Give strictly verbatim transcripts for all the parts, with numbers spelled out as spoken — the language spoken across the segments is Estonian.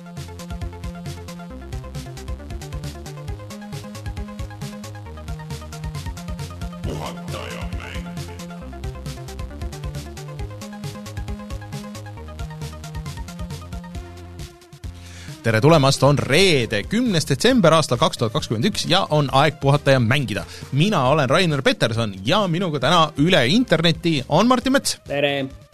tere tulemast, on reede, kümnes detsember aastal kaks tuhat kakskümmend üks ja on aeg puhata ja mängida. Mina olen Rainer Peterson ja minuga täna üle interneti on Martin Mets. Tere!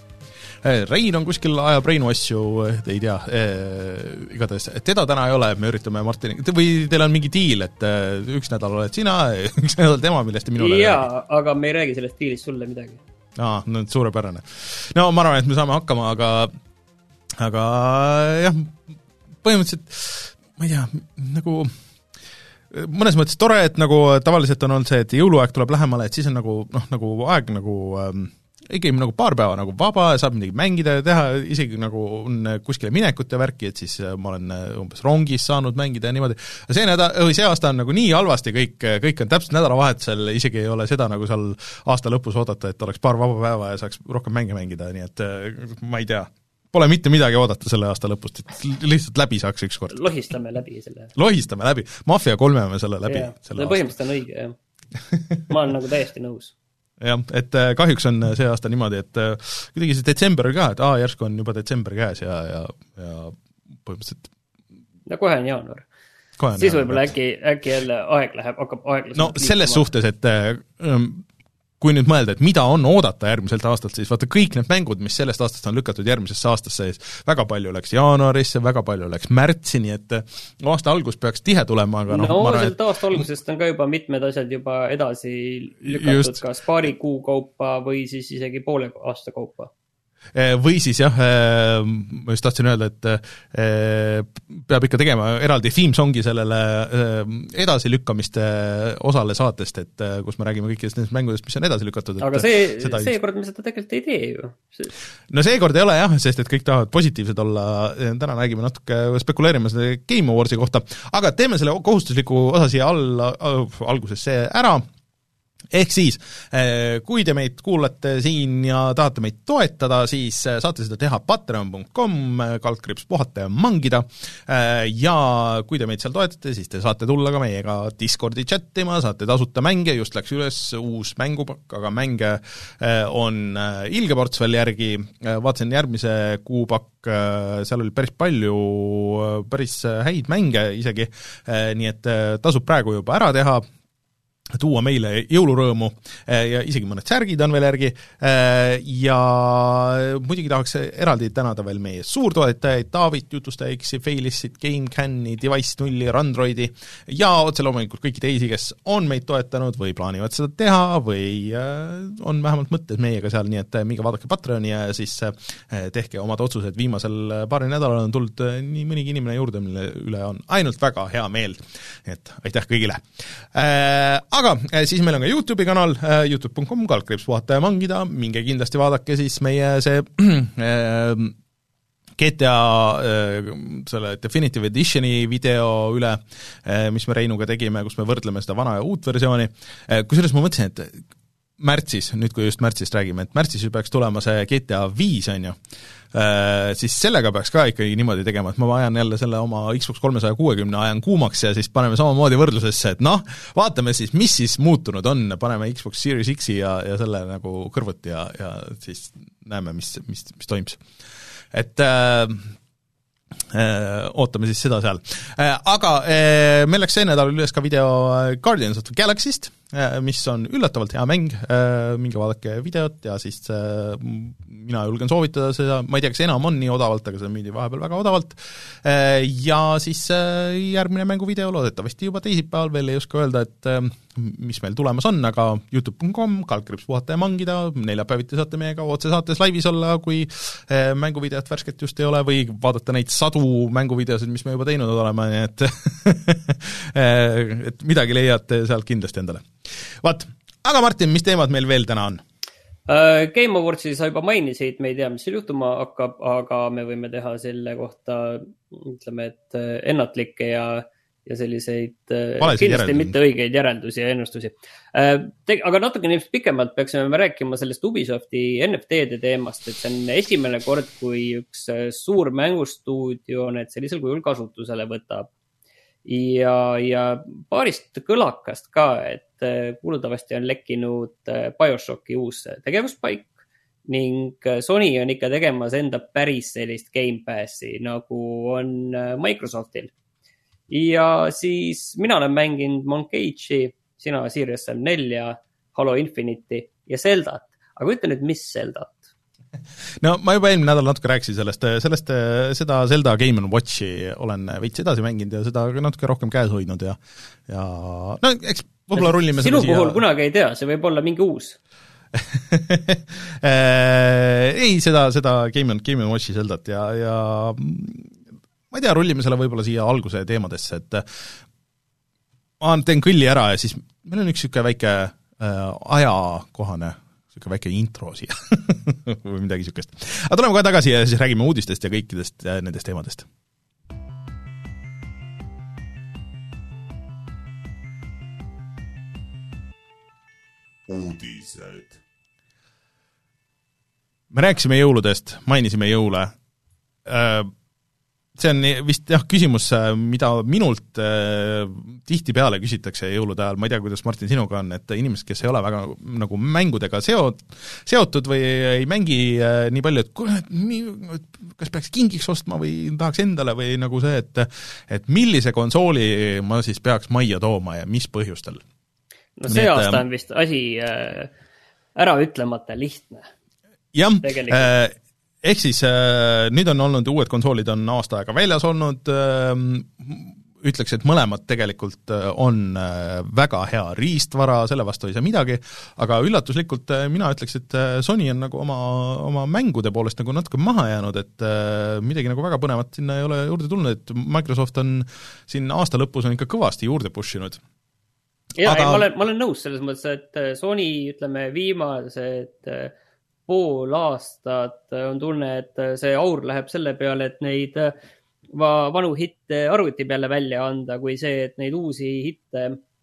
Rein on kuskil ajab Reinu asju, ei tea, igatahes teda täna ei ole, me üritame Martin, või teil on mingi diil, et üks nädal oled sina, üks nädal tema, millest minule jaa, räägi. Aga me ei räägi sellest diilist sulle midagi. Aa, no suurepärane. No ma arvan, et me saame hakkama, aga aga jah, põhimõtteliselt, ma ei tea, nagu mõnes mõttes tore, et nagu tavaliselt on olnud see, et jõuluaeg tuleb lähemale, et siis on nagu, noh, nagu aeg nagu ähm, ikkagi nagu paar päeva nagu vaba ja saab midagi mängida ja teha, isegi nagu on kuskile minekut ja värki, et siis ma olen umbes rongis saanud mängida ja niimoodi. See, näda, või see aasta on nagu nii halvasti kõik, kõik on täpselt nädalavahetusel, isegi ei ole seda nagu seal aasta lõpus oodata, et oleks paar vaba päeva ja saaks rohkem mänge mängida, nii et ma ei tea. Pole mitte midagi oodata selle aasta lõpust, et lihtsalt läbi saaks üks kord. Lohistame läbi selle. Lohistame läbi. Mafia kolmeme selle läbi. Ja, selle põhimõtteliselt on õige, jah. Ma olen nagu täiesti nõus. Jah, et kahjuks on see aasta niimoodi, et kuidagi see detsember ka, et aa, järsku on juba detsember käes ja, ja, ja põhimõtteliselt no kohe on jaanuar. Kohe on siis jaanuar. Võib-olla äkki, äkki jälle aeg läheb, hakkab aeglaselt no selles liikuma. Suhtes, et ähm, kui nüüd mõelda, et mida on oodata järgmiselt aastalt, siis vaata kõik need mängud, mis sellest aastast on lükatud järgmisesse aastasse, väga palju läks jaanuarisse, väga palju läks märtsini, et aasta algus peaks tihe tulema, aga noh, no, ma arvan, et aasta algusest on ka juba mitmed asjad juba edasi lükatud, just. Kas paari kuu kaupa või siis isegi poole aasta kaupa. Või siis jah, ma just tahtsin öelda, et peab ikka tegema eraldi theme-songi sellele edasilükkamiste osale saatest, et kus me räägime kõikidest nendest mängudest, mis on edasi lükatud. Aga see, see kord me seda tegelikult ei tee ju. See... No see kord ei ole jah, sest et kõik tahavad positiivsed olla, täna räägime natuke spekuleerima selle Game Awardsi kohta, aga teeme selle kohustusliku osa siia all, alguses see ära. Ehk siis, kui te meid kuulate siin ja tahate meid toetada, siis saate seda teha patreon punkt com, kaldkriips puhata ja mangida, ja kui te meid seal toetate, siis te saate tulla ka meiega Discordi chattima, saate tasuta mänge, just läks üles uus mängupakk, aga mänge on ilgeports veel järgi, vaatasin järgmise kuupakk, seal oli päris palju, päris häid mänge isegi, nii et tasub praegu juba ära teha, tuua meile jõulurõõmu ja isegi mõned särgid on veel järgi ja muidugi tahaks eraldi tänada veel meie suurtoetajaid, Taavit, Jutustajaksi, Failissit, GameCami, Device nulli, Randroidi ja otse loomulikult kõiki teisi, kes on meid toetanud või plaanivad seda teha või on vähemalt mõttes meiega seal, nii et minge vaadake Patreoni ja siis tehke omad otsused. Viimasel paari nädalal on tulnud nii mõnigi inimene juurde, mille üle on ainult väga hea meel. Et aitäh kõigile. Aga siis meil on ka YouTube'i kanal, youtube punkt com, kaldkriips puhata ja mangida, minge kindlasti vaadake siis meie see G T A selle Definitive Editioni video üle, mis me Reinuga tegime, kus me võrdleme seda vana ja uut versiooni. Kusjuures ma mõtlesin, et märtsis, nüüd kui just märtsist räägime, et märtsis peaks tulema see G T A viis, on ju, siis sellega peaks ka ikkagi niimoodi tegema, et ma ajan jälle selle oma Xbox kolmesaja kuuekümne ajan kuumaks ja siis paneme samamoodi võrdlusesse, et noh, vaatame siis, mis siis muutunud on, paneme Xbox Series X-i ja, ja selle nagu kõrvuti ja, ja siis näeme, mis, mis, mis toims. Et äh, ootame siis seda seal. Aga meil läks see nädal üles ka video Guardians of the Galaxy'st, mis on üllatavalt hea mäng, minge vaadake videot ja siis mina julgen soovitada seda, ma ei tea, kas enam on nii odavalt, aga see müüdi vahepeal väga odavalt, ja siis järgmine mänguvideo loodetavasti juba teisipäeval, veel ei oska öelda, et mis meil tulemas on, aga youtube punkt com, kaldkriips puhata ja mangida, neljapäeviti saate meiega otse saates laivis olla, kui mänguvideot värsket just ei ole, või vaadata neid sadu mänguvideosid, mis me juba teinud oleme, nii et et midagi leiate sealt kindlasti endale. Vaat, aga Martin, mis teemad meil veel täna on? Game Awardsi sa juba mainisid, me ei tea, mis seal juhtuma hakkab, aga me võime teha selle kohta, ütleme, et ennatlikke ja ja selliseid Valesid kindlasti järeldusi. mitte õigeid järeldusi ja ennustusi. Aga natuke nii pikemalt peaksime me rääkima sellest Ubisofti N F T-de teemast, et see on esimene kord, kui üks suur mängustuudio need sellisel kujul kasutusele võtab. Ja, ja paarist kõlakast ka, et kuuldavasti on lekkinud BioShocki uus tegevuspaik ning Sony on ikka tegemas enda päris sellist Game Passi, nagu on Microsoftil. Ja siis mina olen mänginud Moncage'i, sina Sirius M neli, Halo Infinite'i ja Zeldat. Aga ütle nüüd, mis Zeldat? No ma juba eelmine nädal natuke rääkisin sellest, sellest, seda Zelda Game and Watchi olen veits edasi mänginud ja seda natuke rohkem käes hoidnud ja, ja no eks võib-olla rullime sinu puhul siia... kunagi ei tea, see võib olla mingi uus. ei, seda, seda Game and, Game and Watchi Zeldat ja, ja ma ei tea, rullime selle võib-olla siia alguse teemadesse, et ma teen kõlli ära ja siis meil on üks niisugune väike äh, ajakohane, niisugune väike intro siia või midagi niisugust. Aga tuleme kohe tagasi ja siis räägime uudistest ja kõikidest ja nendest teemadest. Uudised. Me rääkisime jõuludest, mainisime jõule. See on vist jah küsimus, mida minult tihtipeale küsitakse jõulude ajal, ma ei tea, kuidas Martin sinuga on, et inimesed, kes ei ole väga nagu mängudega seot, seotud või ei mängi nii palju, et kurat, kas peaks kingiks ostma või tahaks endale või nagu see, et, et millise konsooli ma siis peaks majja tooma ja mis põhjustel? No see Nii, aasta on vist asi ära ütlemata lihtne. Jah, ehk siis nüüd on olnud, uued konsoolid on aasta aega väljas olnud, ütleks, et mõlemad tegelikult on väga hea riistvara, selle vastu ei saa midagi, aga üllatuslikult mina ütleks, et Sony on nagu oma, oma mängude poolest nagu natuke maha jäänud, et midagi nagu väga põnevat sinna ei ole juurde tulnud, et Microsoft on siin aasta lõpus on ikka kõvasti juurde pushinud. Ja, aga... ei, ma, olen, ma olen nõus selles mõttes, et Sony, ütleme, viimased pool aastat on tunne, et see aur läheb selle peale, et neid va, vanu hitte arvuti peale välja anda, kui see, et neid uusi hitte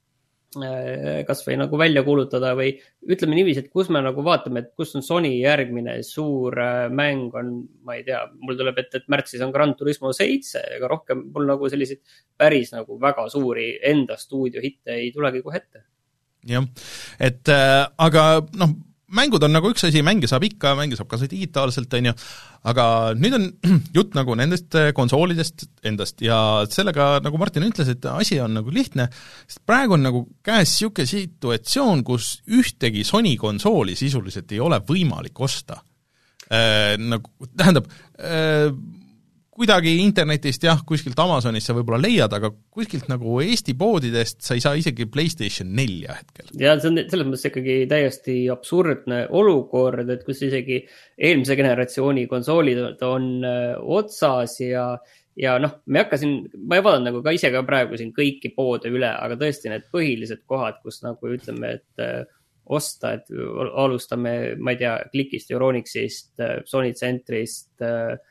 kas või nagu välja kuulutada või ütleme niiviisi, et kus me nagu vaatame, et kus on Sony järgmine suur mäng on, ma ei tea, mul tuleb ette, et märtsis on Gran Turismo seitse, ega rohkem mul nagu selliseid päris nagu väga suuri enda stuudio hitte ei tulegi kohe ette. Jah, et äh, aga noh, mängud on nagu üks asi, mänge saab ikka, mänge saab ka digitaalselt, on ju, aga nüüd on jutt nagu nendest konsoolidest endast ja sellega, nagu Martin ütles, et asi on nagu lihtne, sest praegu on nagu käes niisugune situatsioon, kus ühtegi Sony konsooli sisuliselt ei ole võimalik osta. Äh, nagu, tähendab, äh, kuidagi internetist, jah, kuskilt Amazonist sa võib-olla leiad, aga kuskilt nagu Eesti poodidest sa ei saa isegi PlayStation nelja hetkel. Ja see on selles mõttes ikkagi täiesti absurdne olukord, et kus isegi eelmise generatsiooni konsoolid on otsas ja, ja noh, me hakkasin, ma ei vaadanud nagu ka ise ka praegu siin kõiki poode üle, aga tõesti need põhilised kohad, kus nagu ütleme, et osta, et alustame, ma ei tea, Klikist, Euronixist, Sony Centrist,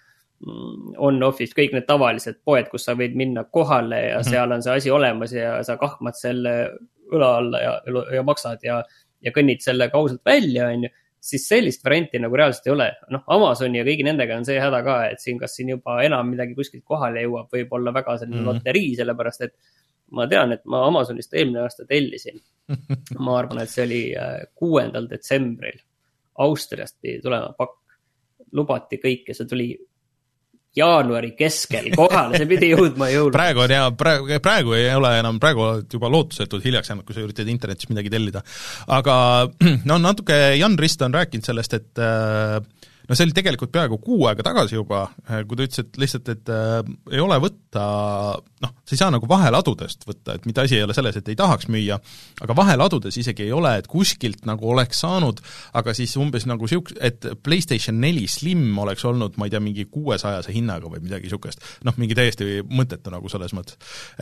on-offist, kõik need tavalised poed, kus sa võid minna kohale ja mm-hmm. seal on see asi olemas ja sa kahmad selle õla alla ja, ja maksad ja, ja kõnnid selle kausalt välja, on ju, siis sellist varianti nagu reaalselt ei ole. Noh, Amazoni ja kõigi nendega on see häda ka, et siin kas siin juba enam midagi kuskilt kohale jõuab, võib olla väga selline mm-hmm. loterii, sellepärast et ma tean, et ma Amazonist eelmine aasta tellisin. Ma arvan, et see oli kuuendal detsembril Austriast pidi tulema pakk. Lubati kõik ja see tuli jaanuari keskel kohale, see pidi jõudma jõulud. Praegu on ja praegu, praegu ei ole enam, praegu juba lootusetud hiljaks jäänud, kui sa üritad internetis midagi tellida. Aga no natuke Jan Rist on rääkinud sellest, et no see oli tegelikult peaaegu kuu aega tagasi juba, kui ta ütles, et lihtsalt, et äh, ei ole võtta, noh, sa ei saa nagu vaheladudest võtta, et mitte asi ei ole selles, et ei tahaks müüa, aga vaheladudes isegi ei ole, et kuskilt nagu oleks saanud, aga siis umbes nagu siuk-, et PlayStation neli Slim oleks olnud, ma ei tea, mingi kuuesajase hinnaga või midagi siukest, noh, mingi täiesti mõttetu nagu selles mõttes.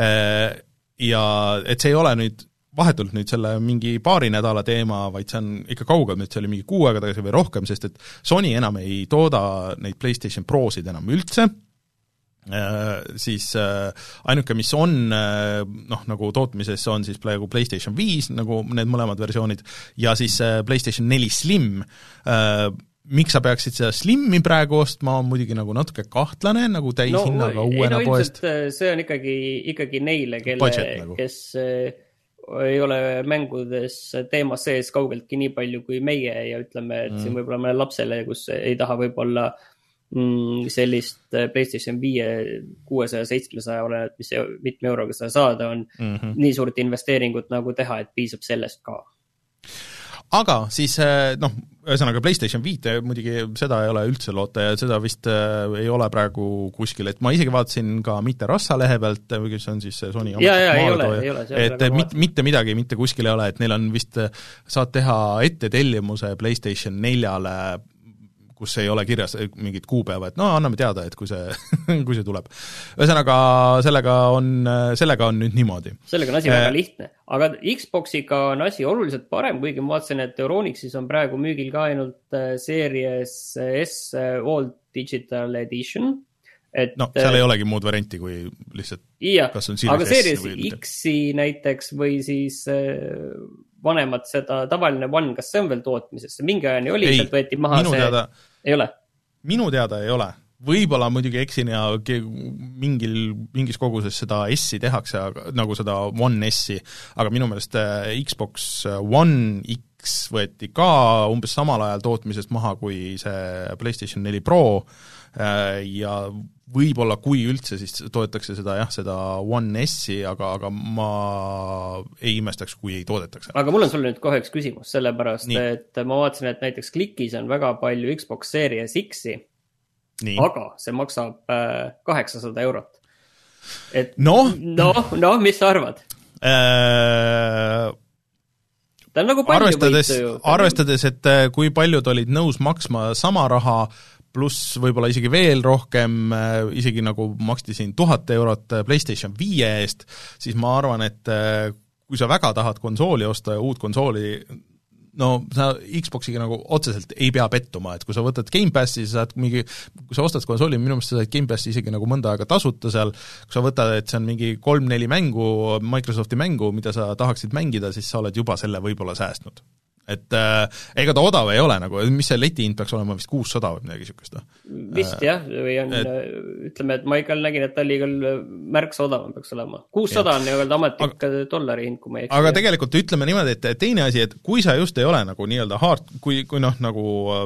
Ja et see ei ole nüüd vahetult nüüd selle mingi paari nädala teema, vaid see on ikka kaugel, nüüd see oli mingi kuu aega tagasi või rohkem, sest et Sony enam ei tooda neid PlayStation Prosid enam üldse, siis ainuke, mis on noh, nagu tootmises on siis praegu PlayStation viis, nagu need mõlemad versioonid, ja siis PlayStation neli Slim. Miks sa peaksid seda Slimmi praegu ostma, on muidugi nagu natuke kahtlane, nagu täishinnaga no, uuena no, poest. See on ikkagi, ikkagi neile, kelle, nagu. Kes ei ole mängudes teemas sees kaugeltki nii palju kui meie ja ütleme, et mm. siin võib-olla mõne lapsele, kus ei taha võib-olla sellist PlayStation viie kuuesaja seitsmesaja oleneb, mis mitme euroga seda saada on mm-hmm. nii suurt investeeringut nagu teha, et piisab sellest ka. Aga siis noh, ühesõnaga PlayStation viite muidugi seda ei ole üldse loota ja seda vist ei ole praegu kuskil, et ma isegi vaatasin ka mitte Rassa lehe pealt, kes on siis Sony ja, ja, ei ole, ei ole, et mit, mitte midagi, mitte kuskil ei ole, et neil on vist, saad teha ette tellimuse PlayStation neljale kus ei ole kirjas mingit kuupäeva, et no anname teada, et kui see, kui see tuleb. Ühesõnaga, sellega on, sellega on nüüd niimoodi. Sellega on asi väga lihtne, aga Xboxiga on asi oluliselt parem, kuigi ma vaatasin, et Euronixis on praegu müügil ka ainult Series S All Digital Edition. Et, no, seal ei olegi muud varianti kui lihtsalt ja, kas on Series aga Series X-i näiteks või siis vanemad seda tavaline One, kas see on veel tootmises? Mingi ajani oli, et võeti maha see... Teada, ei ole? Minu teada ei ole. Võib-olla muidugi eksin ja mingil, mingis koguses seda S-i tehakse, nagu seda One S-i, aga minu meelest Xbox One X võeti ka umbes samal ajal tootmisest maha kui see PlayStation neli Pro ja võib-olla kui üldse siis toodetakse seda jah, seda One S-i, aga, aga ma ei imestaks, kui ei toodetakse. Aga mul on sulle nüüd kohe üks küsimus, sellepärast, Nii. et ma vaatasin, et näiteks Klikis on väga palju Xbox Series X-i, Nii. aga see maksab kaheksasada eurot. Et noh, no, no, mis sa arvad? Äh... Ta on nagu palju arvestades, võitu ju. Arvestades, et kui paljud olid nõus maksma sama raha, pluss võib-olla isegi veel rohkem, isegi nagu maksti siin tuhat eurot PlayStation viie eest, siis ma arvan, et kui sa väga tahad konsooli osta ja uut konsooli, no sa Xboxiga nagu otseselt ei pea pettuma, et kui sa võtad Game Passi, sa saad mingi, kui sa ostad konsooli, minu meelest sa saad Game Passi isegi nagu mõnda aega tasuta seal, kui sa võtad, et see on mingi kolm-neli mängu, Microsofti mängu, mida sa tahaksid mängida, siis sa oled juba selle võib-olla säästnud. Et äh, ega ta odav ei ole nagu, mis see letihind peaks olema vist kuussada või midagi sükest? Vist jah, või on, et, ütleme, et ma ikka nägin, et ta oli küll märksa odavam peaks olema. kuussada on ju öelda ametlik aga, dollari hind, kui ma ei eks. Aga tegelikult ütleme niimoodi, et teine asi, et kui sa just ei ole nagu nii-öelda hard, kui, kui noh, nagu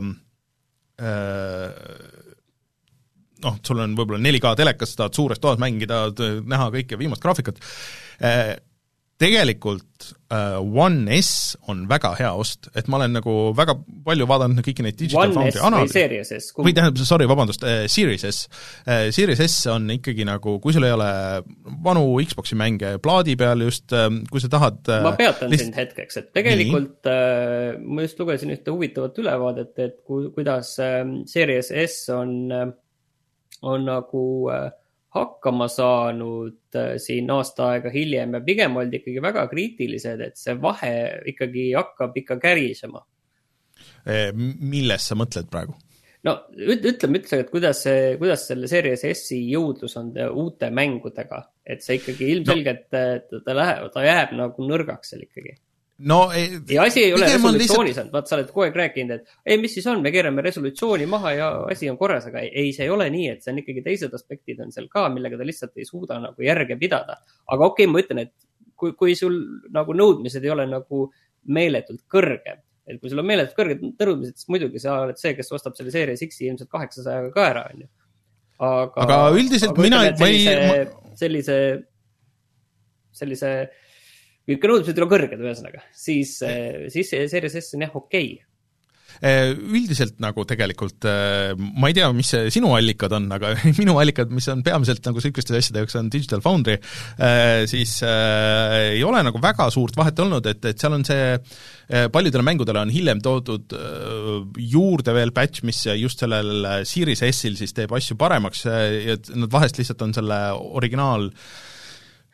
äh, noh, sul on võib-olla neli K telekas, tahad suures toas mängida, näha kõike viimast graafikat, äh, tegelikult uh, One S on väga hea ost, et ma olen nagu väga palju vaadanud kõiki neid Digital One Foundry S või Series S? Või tähendab, sorry, vabandust, uh, Series S. Uh, Series S on ikkagi nagu, kui sul ei ole vanu Xboxi mänge plaadi peal just, uh, kui sa tahad uh, ma peatan list... sind hetkeks, et tegelikult uh, ma just lugesin ühte huvitavat ülevaadet, et ku, kuidas uh, Series S on, uh, on nagu uh, hakkama saanud äh, siin aasta aega hiljem ja pigem oldi ikkagi väga kriitilised, et see vahe ikkagi hakkab ikka kärisema. Milles sa mõtled praegu? No ütleme, ütleme, et kuidas, see, kuidas selle Series S-i jõudlus on uute mängudega, et see ikkagi ilmselgelt no. ta, läheb, ta jääb nagu nõrgaks seal ikkagi. No, ei, ja asi ei ole resolutsioonis lihtsalt... vaat sa oled kogu aeg rääkinud, et ei, mis siis on, me keerame resolutsiooni maha ja asi on korras, aga ei, see ei ole nii, et see on ikkagi teised aspektid on seal ka, millega ta lihtsalt ei suuda nagu järge pidada. Aga okei, ma ütlen, et kui, kui sul nagu nõudmised ei ole nagu meeletult kõrged, et kui sul on meeletult kõrged nõudmised, siis muidugi sa oled see, kes ostab selle Series X-i ilmselt kaheksasajaga ka ära, on ju. Aga, aga üldiselt aga mina... Sellise, ma... sellise, sellise kui ikka nõudmised on kõrged ühesõnaga, siis, siis Series S on jah okei. Üldiselt nagu tegelikult, ma ei tea, mis see sinu allikad on, aga minu allikad, mis on peamiselt nagu sükeste asjade jaoks on Digital Foundry, siis ei ole nagu väga suurt vahet olnud, et, et seal on see, paljudele mängudele on hiljem toodud juurde veel patch, mis just sellel Series S-il siis teeb asju paremaks, et nad vahest lihtsalt on selle originaal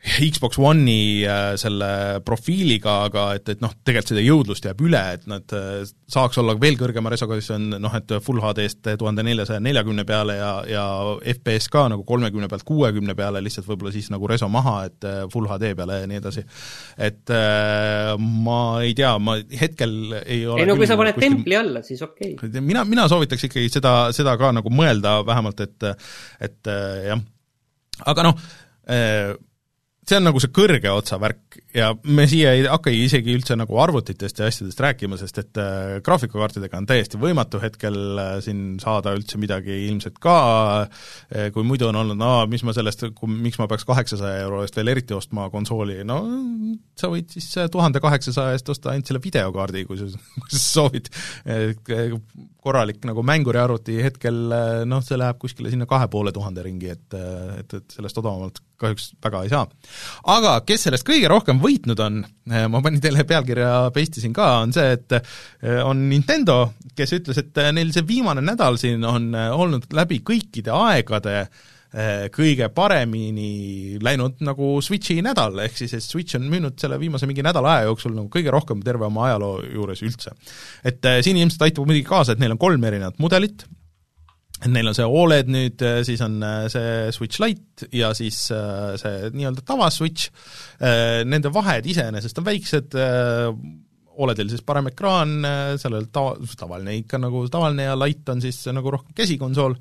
Xbox One'i selle profiiliga, aga et, et noh, tegelikult seda jõudlust jääb üle, et nad saaks olla veel kõrgema resoga, siis on noh, et Full H D-st tuhat nelisada nelikümmend peale ja, ja F P S ka nagu kolmekümne pealt kuuekümne peale, lihtsalt võib-olla siis nagu reso maha, et Full H D peale ja nii edasi. Et ma ei tea, ma hetkel ei ole ei no kui sa paned kuskil... templi alla, siis okei okay.. Mina, mina soovitaks ikkagi seda, seda ka nagu mõelda vähemalt, et, et jah, aga noh, see on nagu see kõrge otsa värk ja me siia ei hakka isegi üldse nagu arvutitest ja asjadest rääkima, sest et äh, graafikakaartidega on täiesti võimatu hetkel äh, siin saada üldse midagi ilmselt ka äh,, kui muidu on olnud, no mis ma sellest, miks ma peaks kaheksasaja euro eest veel eriti ostma konsooli, no sa võid siis tuhande kaheksasaja eest osta ainult selle videokaardi, kui sa, kui sa soovid äh, korralik nagu mänguriarvuti hetkel, noh, see läheb kuskile sinna kahe poole tuhande ringi, et, et, et sellest odavamalt kahjuks väga ei saa. Aga kes sellest kõige rohkem võitnud on, ma panin teile pealkirja peistisin ka, on see, et on Nintendo, kes ütles, et neil see viimane nädal siin on olnud läbi kõikide aegade kõige paremini läinud nagu Switchi nädal, ehk siis, et Switch on müünud selle viimase mingi nädala aja jooksul nagu kõige rohkem terve oma ajaloo juures üldse. Et siin ilmselt aitab muidugi kaasa, et neil on kolm erinevat mudelit, neil on see O L E D nüüd, siis on see Switch Lite ja siis see nii-öelda tava-Switch, nende vahed iseenesest on väiksed, O L E D-il siis parem ekraan, sellel tava, tavaline ikka nagu tavaline ja Lite on siis nagu rohkem käsikonsool,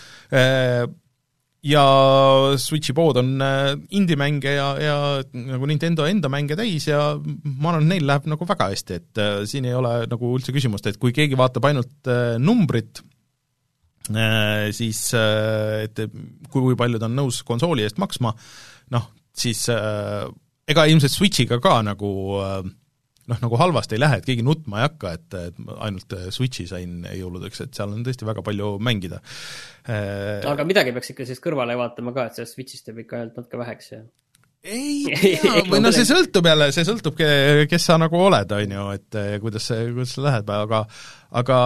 ja Switchi pood on indie-mänge ja, ja nagu Nintendo enda mänge täis ja ma arvan, et neil läheb nagu väga hästi, et siin ei ole nagu üldse küsimust, et kui keegi vaatab ainult numbrit, siis et kui palju ta on nõus konsooli eest maksma, noh, siis ega ilmselt Switchiga ka nagu noh, nagu halvasti ei lähe, et keegi nutma ei hakka, et, et ainult Switchi sain jõuludeks, et seal on tõesti väga palju mängida. Aga midagi peaks ikka siis kõrvale vaatama ka, et sellest Switchist teeb ikka ainult natuke väheks ja ei tea, või no see sõltub jälle, see sõltub, kes sa nagu oled, on ju, et kuidas see, kuidas see läheb, aga aga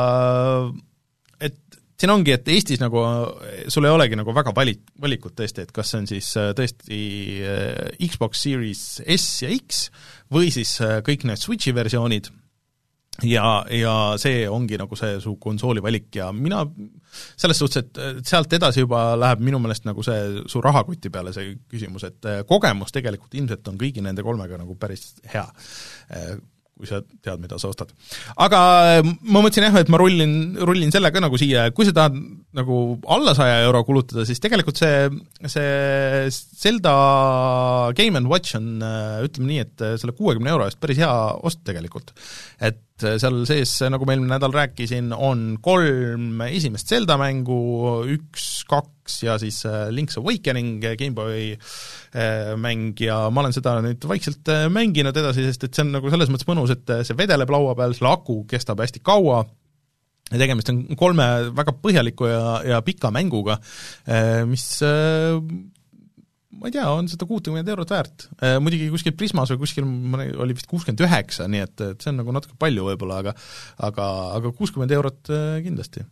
et siin ongi, et Eestis nagu sul ei olegi nagu väga valit, valikut tõesti, et kas see on siis tõesti Xbox Series S ja X või siis kõik need Switchi versioonid ja, ja see ongi nagu see su konsooli valik ja mina selles suhtes, et sealt edasi juba läheb minu meelest nagu see su rahakoti peale see küsimus, et kogemus tegelikult ilmselt on kõigi nende kolmega nagu päris hea, kui sa tead, mida sa ostad. Aga ma mõtlesin jah, et ma rullin, rullin selle ka nagu siia, kui sa tahad nagu alla saja euro kulutada, siis tegelikult see, see Zelda Game and Watch on, ütleme nii, et selle kuuekümne euro eest päris hea ost tegelikult. Et seal sees, nagu ma eelmine nädal rääkisin, on kolm esimest Zelda mängu, üks, kaks ja siis Link's Awakening Game Boy mäng ja ma olen seda nüüd vaikselt mänginud edasi, sest et see on nagu selles mõttes mõnus, et see vedeleb laua peal, selle aku kestab hästi kaua ja tegemist on kolme väga põhjaliku ja, ja pika mänguga, mis ma ei tea, on seda kuuskümmend eurot väärt. Muidugi kuskil Prismas või kuskil oli vist kuuskümmend üheksa, nii et, et see on nagu natuke palju võib-olla, aga aga, aga kuuskümmend eurot kindlasti.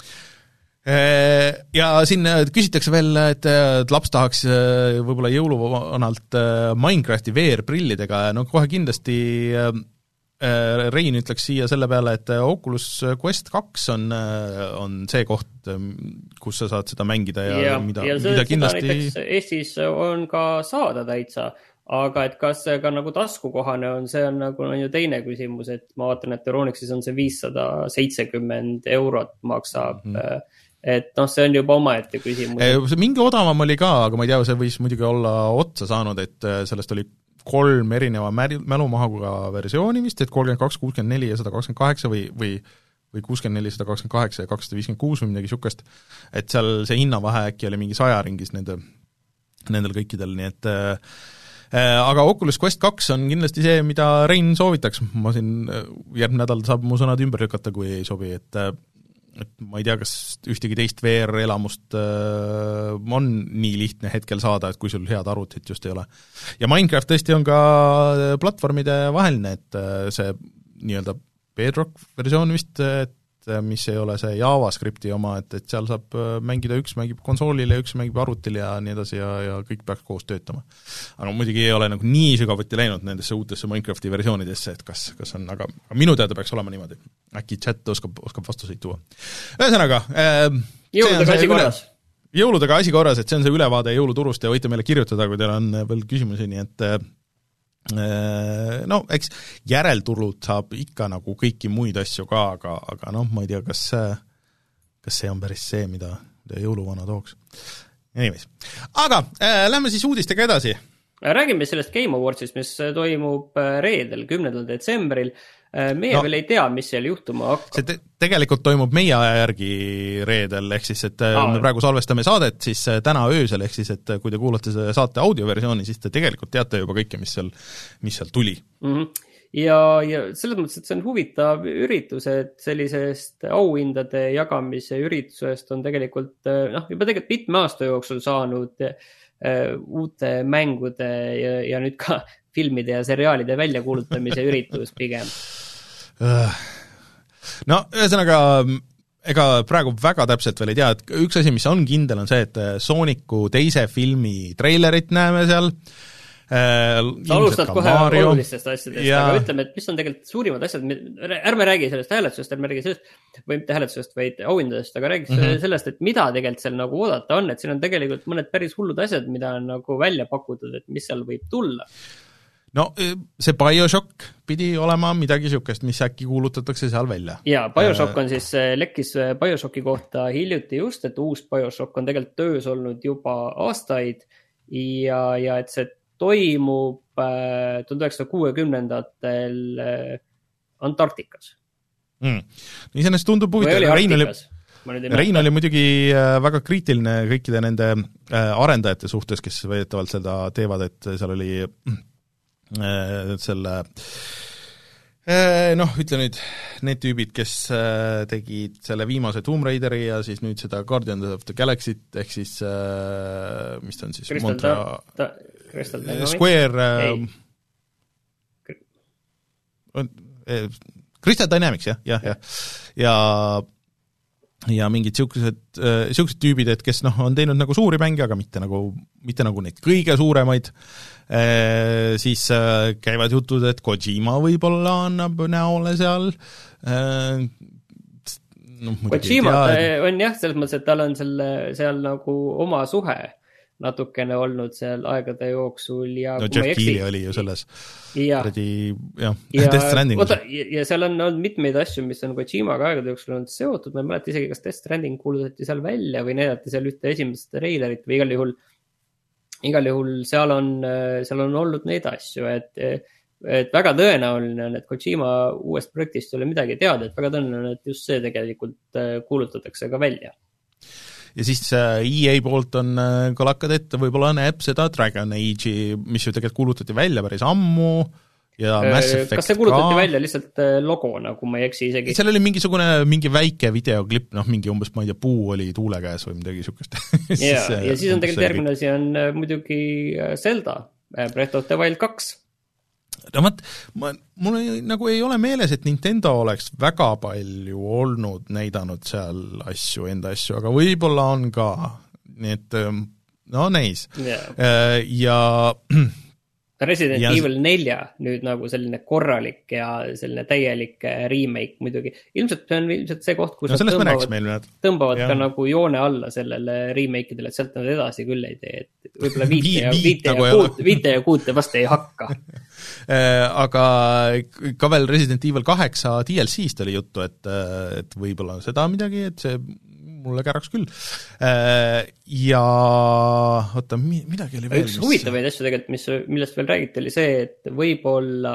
Ja siin küsitakse veel, et laps tahaks võib-olla jõuluvanalt Minecrafti V R-prillidega, no kohe kindlasti Rein ütleks siia selle peale, et Oculus Quest kaks on, on see koht, kus sa saad seda mängida ja, ja mida, ja see, mida kindlasti näiteks Eestis on ka saada täitsa, aga et kas see ka nagu taskukohane on, see on nagu on ju teine küsimus, et ma vaatan, et Euronixis on see viissada seitsekümmend eurot maksab mm-hmm. Et noh, see on juba omaette küsimus. Mingi odavam oli ka, aga ma ei tea, see võis muidugi olla otsa saanud, et sellest oli kolm erineva mälumahuga versiooni vist, et kolmkümmend kaks, kuuskümmend neli ja sada kakskümmend kaheksa või, või, või kuuskümmend neli, sada kakskümmend kaheksa ja kakssada viiskümmend kuus või midagi sukest, et seal see hinnavahe äkki oli mingi saja ringis nende, nendel kõikidel, nii et äh, aga Oculus Quest kaks on kindlasti see, mida Rein soovitaks, ma siin järgmine nädal saab mu sõnad ümber lükata, kui ei sobi, et et ma ei tea, kas ühtegi teist V R-elamust äh, on nii lihtne hetkel saada, et kui sul head arvutit just ei ole. Ja Minecraft tõesti on ka platvormide vaheline, et äh, see nii-öelda Bedrock versioon vist, et mis ei ole see JavaScripti oma, et, et seal saab mängida, üks mängib konsoolil ja üks mängib arvutil ja nii edasi ja, ja kõik peaks koos töötama. Aga muidugi ei ole nagu nii sügavuti läinud nendesse uutesse Minecrafti versioonidesse, et kas, kas on, aga minu teada peaks olema niimoodi. Äkki chat oskab, oskab vastuseid tuua. Ühesõnaga, äh, jõuludega asi korras. Jõuludega asi korras, et see on see ülevaade jõuluturust ja võite meile kirjutada, kui teil on veel küsimusi, nii et no, eks järelturult saab ikka nagu kõiki muid asju ka, aga, aga noh, ma ei tea, kas, kas see on päris see, mida, mida jõuluvana tooks. Anyways. Aga äh, lähme siis uudistega edasi. Räägime sellest Game Awardsist, mis toimub reedel, kümnendal detsembril. Meie no, veel ei tea, mis seal juhtuma hakkab. See te- tegelikult toimub meie aja järgi reedel, ehk siis, et Aa. me praegu salvestame saadet siis täna öösel, ehk siis, et kui te kuulate saate audioversiooni, siis te tegelikult teate juba kõike, mis seal, mis seal tuli. Mm-hmm. Ja, ja selles mõttes, et see on huvitav üritus, et sellisest auhindade jagamise üritusest on tegelikult, noh, juba tegelikult mitme aasta jooksul saanud uh, uute mängude ja, ja nüüd ka filmide ja seriaalide väljakuulutamise üritus pigem. No, ühesõnaga, ega praegu väga täpselt veel ei tea, et üks asi, mis on kindel, on see, et Sooniku teise filmi treilerit näeme seal. Sa alustad kohe Mario. Olulistest asjadest, ja... aga ütleme, et mis on tegelikult suurimad asjad, ärme räägi sellest hääletusest, ärme räägi sellest, või mitte hääletusest, vaid auhindadest, aga räägi mm-hmm. sellest, et mida tegelikult seal nagu oodata on, et siin on tegelikult mõned päris hullud asjad, mida on nagu välja pakutud, et mis seal võib tulla. No see BioShock pidi olema midagi sükest, mis äkki kuulutatakse seal välja. Ja, BioShock on siis, lekkis BioShocki kohta hiljuti just, et uus BioShock on tegelikult töös olnud juba aastaid ja, ja et see toimub tuhat üheksasada kuuekümnendatel Antarktikas. Mm. Iseenesest tundub huvitav. Rein oli, Rein oli muidugi väga kriitiline kõikide nende arendajate suhtes, kes veetavalt seda teevad, et seal oli selle noh, ütle nüüd need tüübid, kes tegid selle viimase Tomb Raideri ja siis nüüd seda Guardians of the Galaxy't, ehk siis mis ta on siis Crystal Montra... ta, ta, Square äh, Crystal Dynamics, jah, jah, jah ja ja mingid siuksed, siuksed tüübid, et kes noh, on teinud nagu suuri mänge, aga mitte nagu, mitte nagu neid kõige suuremaid, e, siis käivad jutud, et Kojima võib-olla annab näole seal. E, no, Kojima on jah, selles mõttes, et tal on selle, seal nagu oma suhe natukene olnud seal aegade jooksul ja no Jeff Keighley oli ju selles ja, Redi, jah, ja, Death Stranding oota, ja, ja seal on olnud mitmeid asju, mis on Kojimaga aegade jooksul olnud seotud, ma ei mäleta isegi, kas Death Stranding kuulutati seal välja või näidati seal ühte esimest treilerit või igal juhul igal juhul seal on, seal on olnud neid asju, et, et väga tõenäoline on, et Kojima uuest projektist ei ole midagi teada, et väga tõenäoline, et just see tegelikult kuulutatakse ka välja. Ja siis E A poolt on kalakad, et võib-olla näeb seda Dragon Age'i, mis ju tegelikult kuulutati välja päris ammu ja Mass Effect ka. Kas see kuulutati ka välja lihtsalt logona, kui ma ei eksi isegi? Seal oli mingisugune, mingi väike videoklipp, noh mingi umbes, ma ei tea, puu oli tuule käes või midagi sükest. ja, ja siis on tegelikult järgmine asi on muidugi Zelda, Breath of the Wild kaks. No mat, ma, mul ei, nagu ei ole meeles, et Nintendo oleks väga palju olnud näidanud seal asju, enda asju, aga võib-olla on ka, nii et no neis. Yeah. Ja Resident ja... Evil neli nüüd nagu selline korralik ja selline täielik remake muidugi. Ilmselt see on ilmselt see koht, kus no, nad tõmbavad, meil, tõmbavad ka nagu joone alla sellele remake idele, et sealt nad edasi küll ei tee. Et võib-olla viite, ja, viite, ja, kuut, viite ja kuute vast ei hakka. Aga ka veel Resident Evil kaheksa D L C-st oli juttu, et, et võib-olla seda midagi, et see mulle käraks küll. Ja oota, midagi oli veel. Üks huvitavaid asju tegelikult, mis, millest veel räägiti, oli see, et võib-olla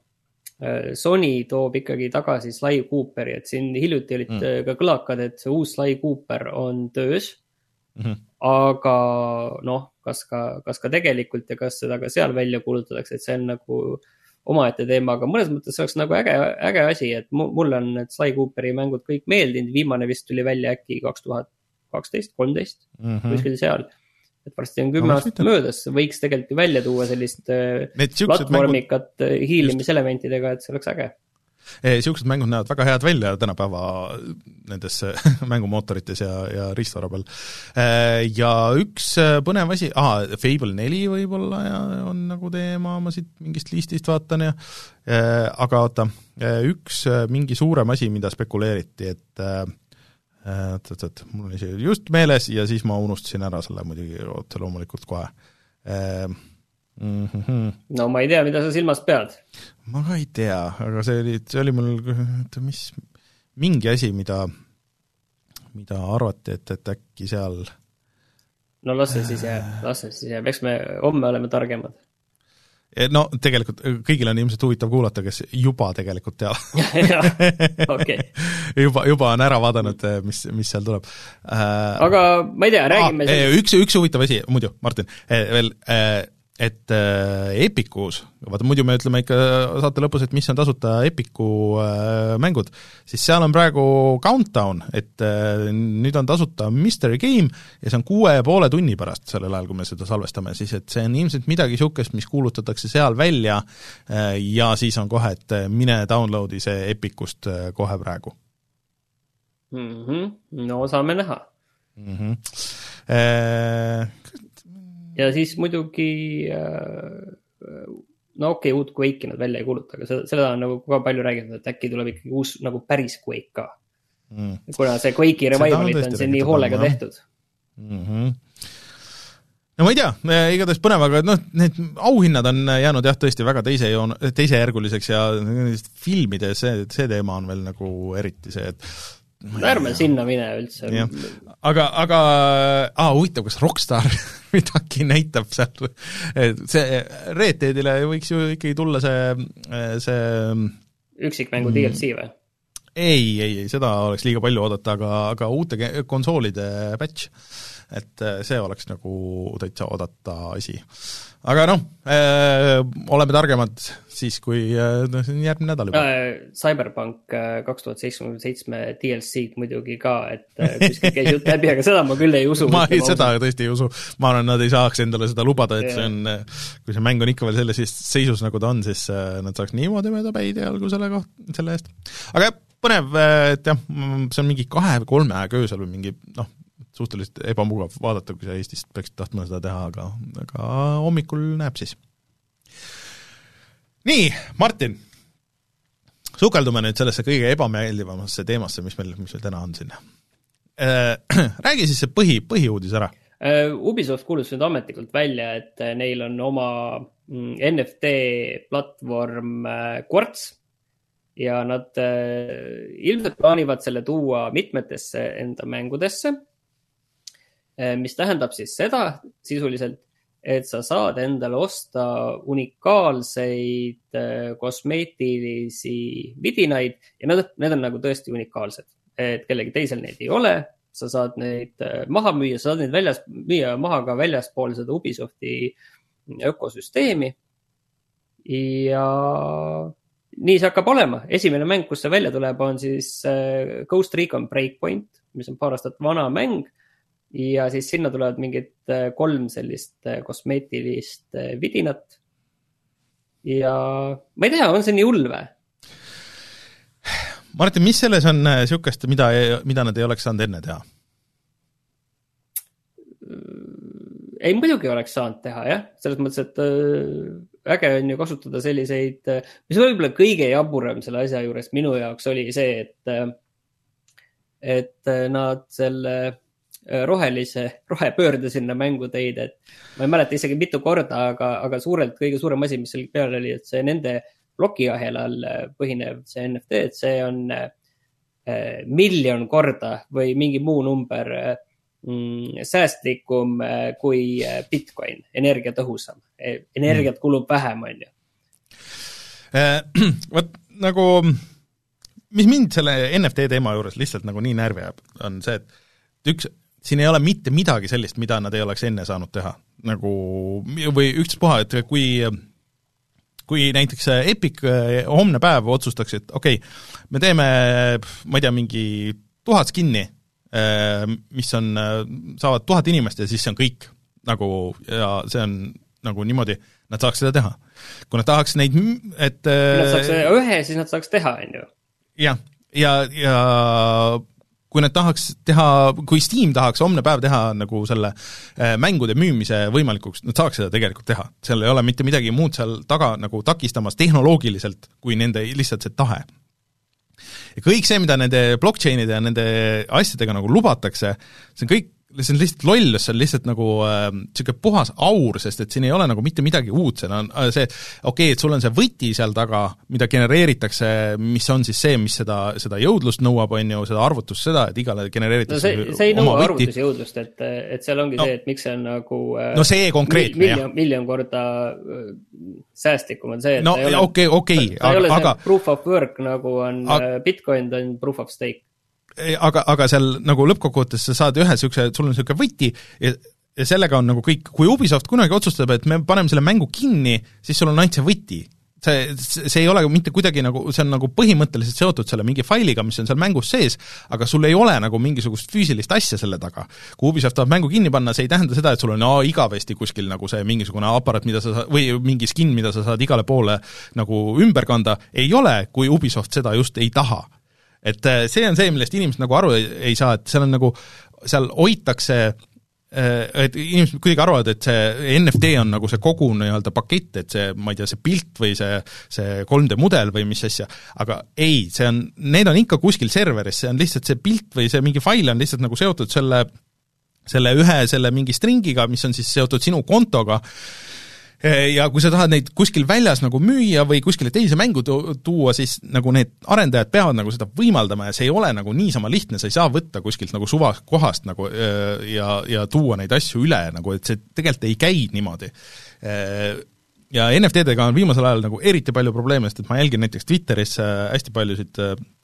Sony toob ikkagi tagasi Sly Cooperi, et siin hiljuti olid mm. ka kõlakad, et see uus Sly Cooper on töös, mm-hmm. aga noh, kas ka, kas ka tegelikult ja kas seda ka seal välja kuulutatakse, et see on nagu omaette teema, aga mõnes mõttes oleks nagu äge, äge asi, et mul on need Sly Cooperi mängud kõik meeldinud, viimane vist tuli välja äkki kaks tuhat kaksteist, kolmteist, mm-hmm. kuskil seal, et varsti on kümme no, aastat möödas, võiks tegelikult ju välja tuua sellist platvormikat hiilimiselementidega, et see oleks äge. Siuksed mängud näevad väga head välja tänapäeva nendes mängumootorites ja, ja riistvara peal. Ja üks põnev asi, aha, Fable neli võib-olla ja on nagu teema, ma siit mingist listist vaatan ja aga oota, üks mingi suurem asi, mida spekuleeriti, et et, et, et mul oli see just meeles ja siis ma unustasin ära selle muidugi otse loomulikult kohe. Mm-hmm. No ma ei tea, mida sa silmas pead. Ma ka ei tea, aga see oli, see oli mul mis, mingi asi, mida, mida arvati, et, et äkki seal... No las see siis jääb, las see siis jääb, eks me homme oleme targemad. No tegelikult kõigil on ilmselt huvitav kuulata, kes juba tegelikult teavad. Okay. juba, juba on ära vaadanud, mis, mis seal tuleb. Aga ma ei tea, räägime... Ah, üks, üks huvitav asi, muidu, Martin, veel... et äh, Epicus, vaata muidu me ütleme ikka saate lõpus, et mis on tasuta Epicu äh, mängud, siis seal on praegu countdown, et äh, nüüd on tasuta Mystery Game ja see on kuue ja poole tunni pärast sellel ajal, kui me seda salvestame, siis et see on ilmselt midagi sihukest, mis kuulutatakse seal välja äh, ja siis on kohe, et mine downloadi see Epicust äh, kohe praegu. Mm-hmm. No saame näha. Mm-hmm. Äh, ja siis muidugi no okei, okay, uut Quake'i nad välja ei kuuluta, aga seda, seda on nagu ka palju räägitud, et äkki tuleb ikkagi uus nagu päris Quake ka. Mm. Kuna see Quake'i revivalit on, on see nii hoolega tehtud. Mm-hmm. No ma ei tea, igatahes põnev, aga noh, need auhinnad on jäänud jah tõesti väga teise, teisejärguliseks ja filmides see, see teema on veel nagu eriti see, et ärme sinna mine üldse. Aga, aga aa, huvitav, kas Rockstar midagi näitab seal. See Red Deadile võiks ju ikkagi tulla see, see üksikmängu D L C või? Ei, ei, ei, seda oleks liiga palju oodata, aga, aga uute konsoolide patch, et see oleks nagu täitsa oodata asi. Aga noh, äh, oleme targemad siis, kui äh, järgmine nädal juba. Cyberpunk kaks tuhat seitseteist D L C muidugi ka, et kuskil käis jutt läbi, aga seda ma küll ei usu. ma ei, seda tõesti ei usu. Ma arvan, nad ei saaks endale seda lubada, et see on, kui see mäng on ikka veel selles seisus, nagu ta on, siis nad saaks niimoodi mööda päid ja algu selle, koht, selle eest. Aga jah, põnev, et jah, see on mingi kahe või kolme aega öösel või mingi, noh, suhteliselt ebamugav vaadata, kui sa Eestist peaksid tahtma seda teha, aga, aga hommikul näeb siis. Nii, Martin, sukeldume nüüd sellesse kõige ebameeldivamasse teemasse, mis meil, mis meil täna on siin. Äh, räägi siis see põhi, põhiuudis ära. Ubisoft kuulus nüüd ametlikult välja, et neil on oma N F T platvorm Quartz ja nad ilmselt plaanivad selle tuua mitmetesse enda mängudesse, mis tähendab siis seda sisuliselt, et sa saad endale osta unikaalseid kosmeetilisi vidinaid ja need, need on nagu tõesti unikaalsed, et kellegi teisel neid ei ole, sa saad neid maha müüa, sa saad neid väljas, müüa maha ka väljaspool seda Ubisofti ökosüsteemi ja nii see hakkab olema. Esimene mäng, kus see välja tuleb, on siis Ghost Recon Breakpoint, mis on paar aastat vana mäng ja siis sinna tulevad mingid kolm sellist kosmeetilist vidinat ja ma ei tea, on see nii hull või? Martin, mis selles on sihukest, mida, mida nad ei oleks saanud enne teha? Ei, muidugi oleks saanud teha, jah. Selles mõttes, et äge on ju kasutada selliseid, mis võib-olla kõige jaburam selle asja juures minu jaoks oli see, et, et nad selle rohelise, rohepöörde sinna mängu teid, et ma ei mäleta isegi mitu korda, aga, aga suurelt kõige suurem asi, mis seal peal oli, et see nende blokiahelal põhinev see N F T, et see on äh, miljon korda või mingi muu number mm, säästlikum äh, kui Bitcoin, energiatõhusam. Energiat kulub vähem, on ju. Võt, nagu, mis mind selle N F T teema juures lihtsalt nagu nii närvi jääb, on see, et üks siin ei ole mitte midagi sellist, mida nad ei oleks enne saanud teha. Nagu, või ükspuha, et kui, kui näiteks Epic homne päev otsustaks, et okei, okay, me teeme, ma ei tea, mingi tuhat skinni, mis on, saavad tuhat inimest ja siis see on kõik. Nagu, ja see on nagu niimoodi, nad saaks seda teha. Kui nad tahaks neid, et kui nad saaks ühe, siis nad saaks teha, on ju. jah, ja, ja kui nad tahaks teha, kui Steam tahaks homne päev teha nagu selle mängude müümise võimalikuks, nad saaks seda tegelikult teha. Seal ei ole mitte midagi muud seal taga nagu takistamas tehnoloogiliselt, kui nende lihtsalt see tahe. Ja kõik see, mida nende blockchainide ja nende asjadega nagu lubatakse, see on kõik see on lihtsalt lollus, see on lihtsalt nagu äh, siuke puhas aur, sest et siin ei ole nagu mitte midagi uut, see on äh, see, okei okay,, et sul on see võti seal taga, mida genereeritakse, mis on siis see, mis seda, seda jõudlust nõuab, on ju, seda arvutust, seda, et igale genereeritakse no see, see ei nõua arvutusjõudlust, et, et seal ongi no, see, et miks see on nagu äh, no see konkreetne, mil, miljon, miljon korda äh, säästlikum on see, et no okei, okei, ta ei ole aga, see proof of work, nagu on aga, Bitcoin, ta on proof of stake. aga, aga seal nagu lõppkokkuvõttes sa saad ühe sükse, sul on sükse võti ja, ja sellega on nagu kõik, kui Ubisoft kunagi otsustab, et me paneme selle mängu kinni, siis sul on ainult see võti. See, see ei ole mitte kuidagi nagu, see on nagu põhimõtteliselt seotud selle mingi failiga, mis on seal mängus sees, aga sul ei ole nagu mingisugust füüsilist asja selle taga. Kui Ubisoft tahab mängu kinni panna, see ei tähenda seda, et sul on aa, igavesti kuskil nagu see mingisugune aparaat, mida sa saad, või mingi skin, mida sa saad igale poole nagu ümber kanda, ei ole, kui Ubisoft seda just ei taha. Et see on see, millest inimesed nagu aru ei, ei saa, et seal on nagu, seal hoitakse, et inimesed kuidagi arvavad, et see N F T on nagu see kogu nii-öelda pakett, et see, ma ei tea, see pilt või see, see kolm D mudel või mis asja, aga ei, see on, need on ikka kuskil serveris, see on lihtsalt see pilt või see mingi fail on lihtsalt nagu seotud selle, selle ühe, selle mingi stringiga, mis on siis seotud sinu kontoga, ja kui sa tahad neid kuskil väljas nagu müüa või kuskile teise mängu tuua, siis nagu need arendajad peavad nagu seda võimaldama ja see ei ole nagu niisama lihtne, sa ei saa võtta kuskilt nagu suva kohast nagu ja, ja tuua neid asju üle, nagu et see tegelikult ei käi niimoodi. Ja N F T-dega on viimasel ajal nagu eriti palju probleeme, sest et ma jälgin näiteks Twitteris hästi paljusid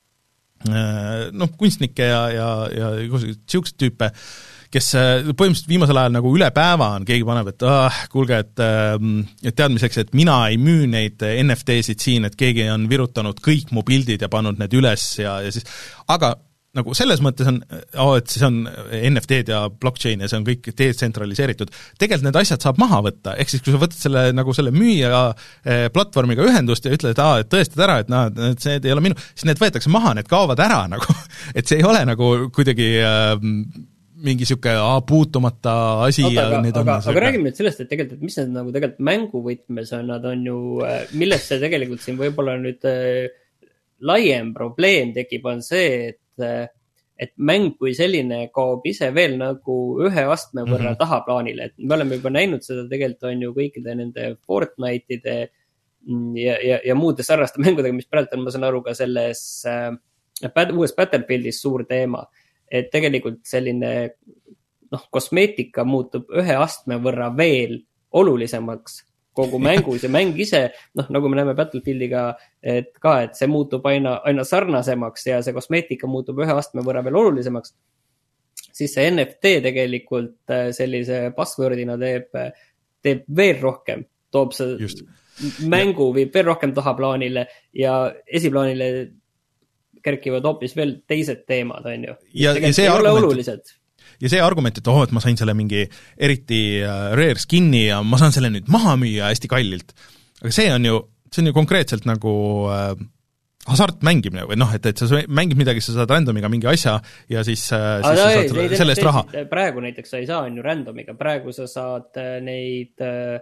noh, kunstnikke ja, ja, ja siukseid tüüpe, kes põhimõtteliselt viimasel ajal nagu üle päeva on, keegi paneb, et ah, kuulge, et, et teadmiseks, et mina ei müü neid N F T-sid siin, et keegi on virutanud kõik mu pildid ja pannud need üles ja, ja siis, aga nagu selles mõttes on, oh, et siis on N F T-d ja blockchain ja see on kõik detsentraliseeritud. Tegelikult need asjad saab maha võtta, ehk siis kui sa võtad selle, nagu selle müüja platvormiga ühendust ja ütled, et, aa, et tõestad ära, et nah, see ei ole minu, siis need võetakse maha, need kaovad ära nagu, et see ei ole nagu kuidagi äh, mingi siuke puutumata asi. Oota, aga, ja aga, aga räägime nüüd sellest, et tegelikult, et mis need nagu tegelikult mänguvõtmes on, nad on ju, millest see tegelikult siin võib-olla nüüd äh, laiem probleem tekib, on see, et, äh, et mäng kui selline kaob ise veel nagu ühe astme võrra mm-hmm. taha plaanile, et me oleme juba näinud seda tegelikult on ju kõikide nende Fortnite'ide ja, ja, ja muude sarnaste mängudega, mis praegu on, ma saan aru, ka selles äh, uues Battlefieldis suur teema. Et tegelikult selline noh, kosmeetika muutub ühe astme võrra veel olulisemaks kogu mängus ja mäng ise, noh, nagu me näeme Battlefieldiga, et ka, et see muutub aina, aina sarnasemaks ja see kosmeetika muutub ühe astme võrra veel olulisemaks, siis see N F T tegelikult sellise passwordina teeb, teeb veel rohkem, toob see Just. mängu ja. Viib veel rohkem tahaplaanile ja esiplaanile kerkivad hoopis veel teised teemad, on ju. Ja, ja see argument, ja see argument, et oh, et ma sain selle mingi eriti uh, rare skinni ja ma saan selle nüüd maha müüa hästi kallilt. Aga see on ju, see on ju konkreetselt nagu uh, hasart mängimine või noh, et, et sa mängid midagi, sa saad randomiga mingi asja ja siis, uh, siis no, sa saad ei, selle, sellest raha. Praegu näiteks sa ei saa on ju randomiga, praegu sa saad neid uh,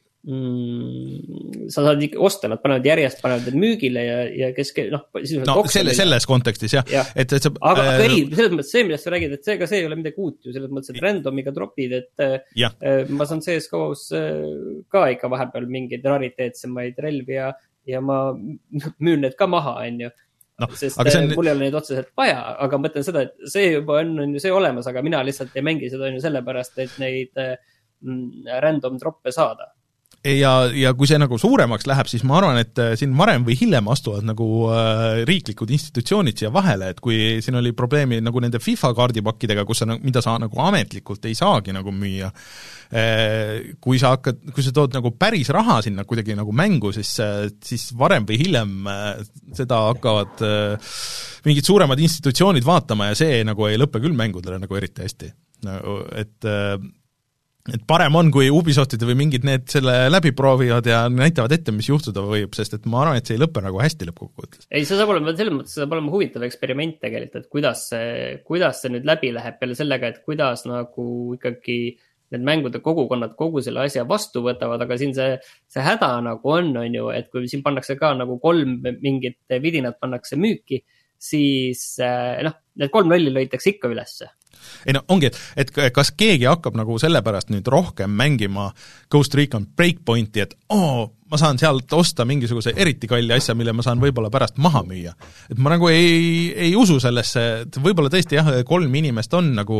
Mm, sa saad ikka osta, nad panevad järjest, panevad need müügile ja, ja kes, noh, no selle, selles kontekstis jah ja. et, et sa, aga äh, ei, selles mõttes see, millest sa räägid, et see ka see ei ole midagi uut ju, selles mõttes, et randomiga dropid, et äh, ma saan C S G O-s äh, ka ikka vahepeal mingeid rariteetsemaid relvi ja, ja ma müün need ka maha, on ju no, sest on... mul ei ole neid otseselt vaja, aga mõtlen seda, et see juba on, on ju see olemas, aga mina lihtsalt ei mängi seda on ju sellepärast, et neid äh, random droppe saada ja, ja kui see nagu suuremaks läheb, siis ma arvan, et siin varem või hiljem astuvad nagu äh, riiklikud institutsioonid siia vahele, et kui siin oli probleemi nagu nende FIFA kaardipakkidega, kus sa, mida sa nagu ametlikult ei saagi nagu müüa, äh, kui sa hakkad, kui sa tood nagu päris raha sinna kuidagi nagu mängu, siis, siis varem või hiljem äh, seda hakkavad äh, mingid suuremad institutsioonid vaatama ja see nagu ei lõppe küll mängudele nagu eriti hästi. Et äh, et parem on, kui Ubisoftid või mingid need selle läbi proovivad ja näitavad ette, mis juhtuda võib, sest et ma arvan, et see ei lõpe nagu hästi lõppkokkuvõttes. Ei, see saab olema, selles mõttes saab olema huvitav eksperiment tegelikult, et kuidas see, kuidas see nüüd läbi läheb peale sellega, et kuidas nagu ikkagi need mängude kogukonnad kogu selle asja vastu võtavad, aga siin see, see häda nagu on, on ju, et kui siin pannakse ka nagu kolm mingit vidinat pannakse müüki, siis noh, need kolm lolli lõitakse ikka ülesse. Ei no ongi, et, et kas keegi hakkab nagu sellepärast nüüd rohkem mängima Ghost Recon Breakpointi, et oo, ma saan sealt osta mingisuguse eriti kalli asja, mille ma saan võib-olla pärast maha müüa. Et ma nagu ei, ei usu sellesse, et võib-olla tõesti jah, kolm inimest on nagu,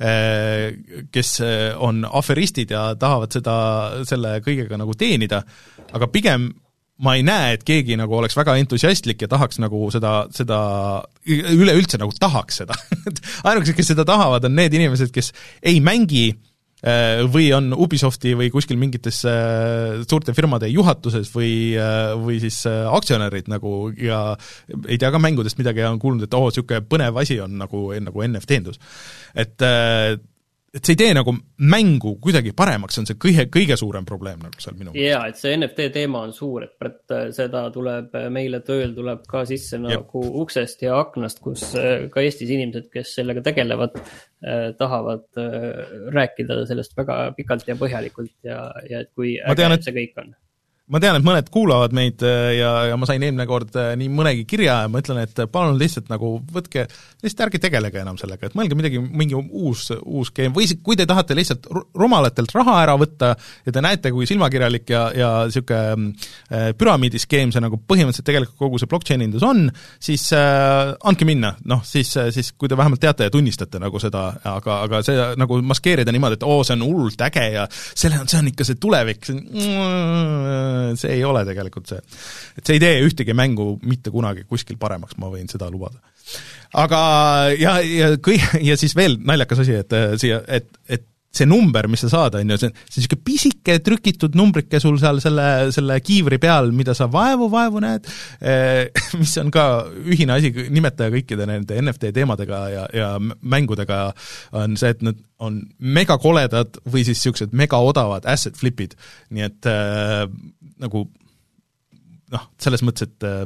kes on aferistid ja tahavad seda, selle kõigega nagu teenida, aga pigem ma ei näe, et keegi nagu oleks väga entusiastlik ja tahaks nagu seda, seda üleüldse nagu tahaks seda. Ainukesed, kes seda tahavad, on need inimesed, kes ei mängi või on Ubisofti või kuskil mingites suurte firmade juhatuses või, või siis aktsionärid nagu ja ei tea ka mängudest midagi ja on kuulnud, et oo, siuke põnev asi on nagu, nagu N F T-ndus. Et et see ei tee nagu mängu kuidagi paremaks, on see kõige, kõige suurem probleem nagu seal minu. Jaa, et see N F T teema on suur, et seda tuleb meile tööl tuleb ka sisse nagu Jep. uksest ja aknast, kus ka Eestis inimesed, kes sellega tegelevad, tahavad rääkida sellest väga pikalt ja põhjalikult ja, ja et kui äge tean, et see kõik on. Ma tean, et mõned kuulavad meid ja, ja ma sain eelmine kord nii mõnegi kirja ja ma ütlen, et palun lihtsalt nagu võtke, lihtsalt ärge tegelege enam sellega, et mõelge midagi, mingi uus, uus game või kui te tahate lihtsalt rumalatelt raha ära võtta ja te näete, kui silmakirjalik ja, ja siuke püramiidis game see nagu põhimõtteliselt tegelikult kogu see blockchain-indus on, siis äh, andke minna, noh, siis, siis kui te vähemalt teate ja tunnistate nagu seda, aga, aga see nagu maskeerida niimoodi, et oo, see on hullult äge ja selle on, see on ikka see tulevik, see on see ei ole tegelikult see. Et see ei tee ühtegi mängu mitte kunagi kuskil paremaks, ma võin seda lubada. Aga ja, ja, kõi, ja siis veel naljakas asi, et, siia, et, et see number, mis sa saad, on ju, see, see on pisike trükitud numbrike sul seal selle, selle kiivri peal, mida sa vaevu, vaevu näed, mis on ka ühine asi, nimetaja kõikide nende N F T teemadega ja, ja mängudega on see, et nad on mega koledad või siis siuksed mega odavad asset flipid, nii et äh, nagu noh, selles mõttes,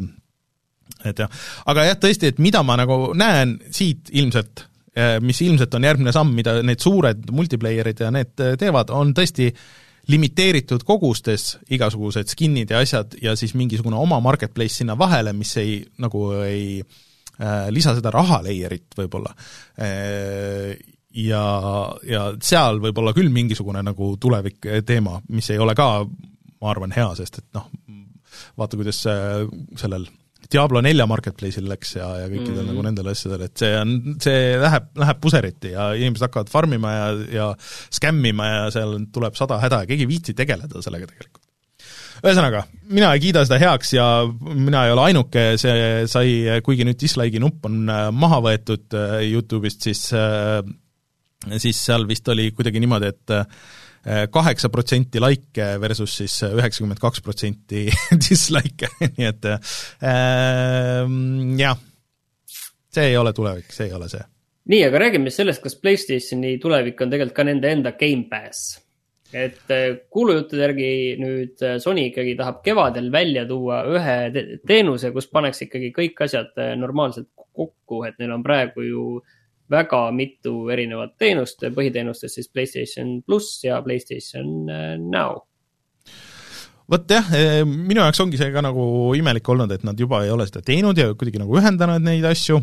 et et jah, aga jah, tõesti, et mida ma nagu näen siit ilmselt, mis ilmselt on järgmine samm, mida need suured multiplayerid ja need teevad, on tõesti limiteeritud kogustes igasugused skinid ja asjad ja siis mingisugune oma marketplace sinna vahele, mis ei, nagu ei äh, lisa seda rahaleierit võib-olla äh, ja, ja seal võib olla küll mingisugune nagu tulevik teema, mis ei ole ka, ma arvan, hea, sest et noh, vaata, kuidas sellel Diablo nelja marketplace'il läks ja, ja kõikidel mm-hmm. nagu nendel asjadel, et see on, see läheb, läheb puseriti ja inimesed hakkavad farmima ja, ja skämmima ja seal tuleb sada häda ja keegi viitsi tegeleda sellega tegelikult. Ühesõnaga, mina ei kiida seda heaks ja mina ei ole ainuke, see sai, kuigi nüüd dislike'i nupp on maha võetud YouTube'ist, siis, siis seal vist oli kuidagi niimoodi, et kaheksa protsenti like versus siis üheksakümmend kaks protsenti dislike, nii et äh, jah, see ei ole tulevik, see ei ole see. Nii, aga räägime sellest, kas PlayStationi tulevik on tegelikult ka nende enda Game Pass. Et kuulujuttude järgi nüüd Sony ikkagi tahab kevadel välja tuua ühe teenuse, kus paneks ikkagi kõik asjad normaalselt kokku, et neil on praegu ju väga mitu erinevat teenust, põhiteenustest siis PlayStation Plus ja PlayStation Now. Vot jah, minu jaoks ongi see ka nagu imelik olnud, et nad juba ei ole seda teinud ja kuidagi nagu ühendanud neid asju.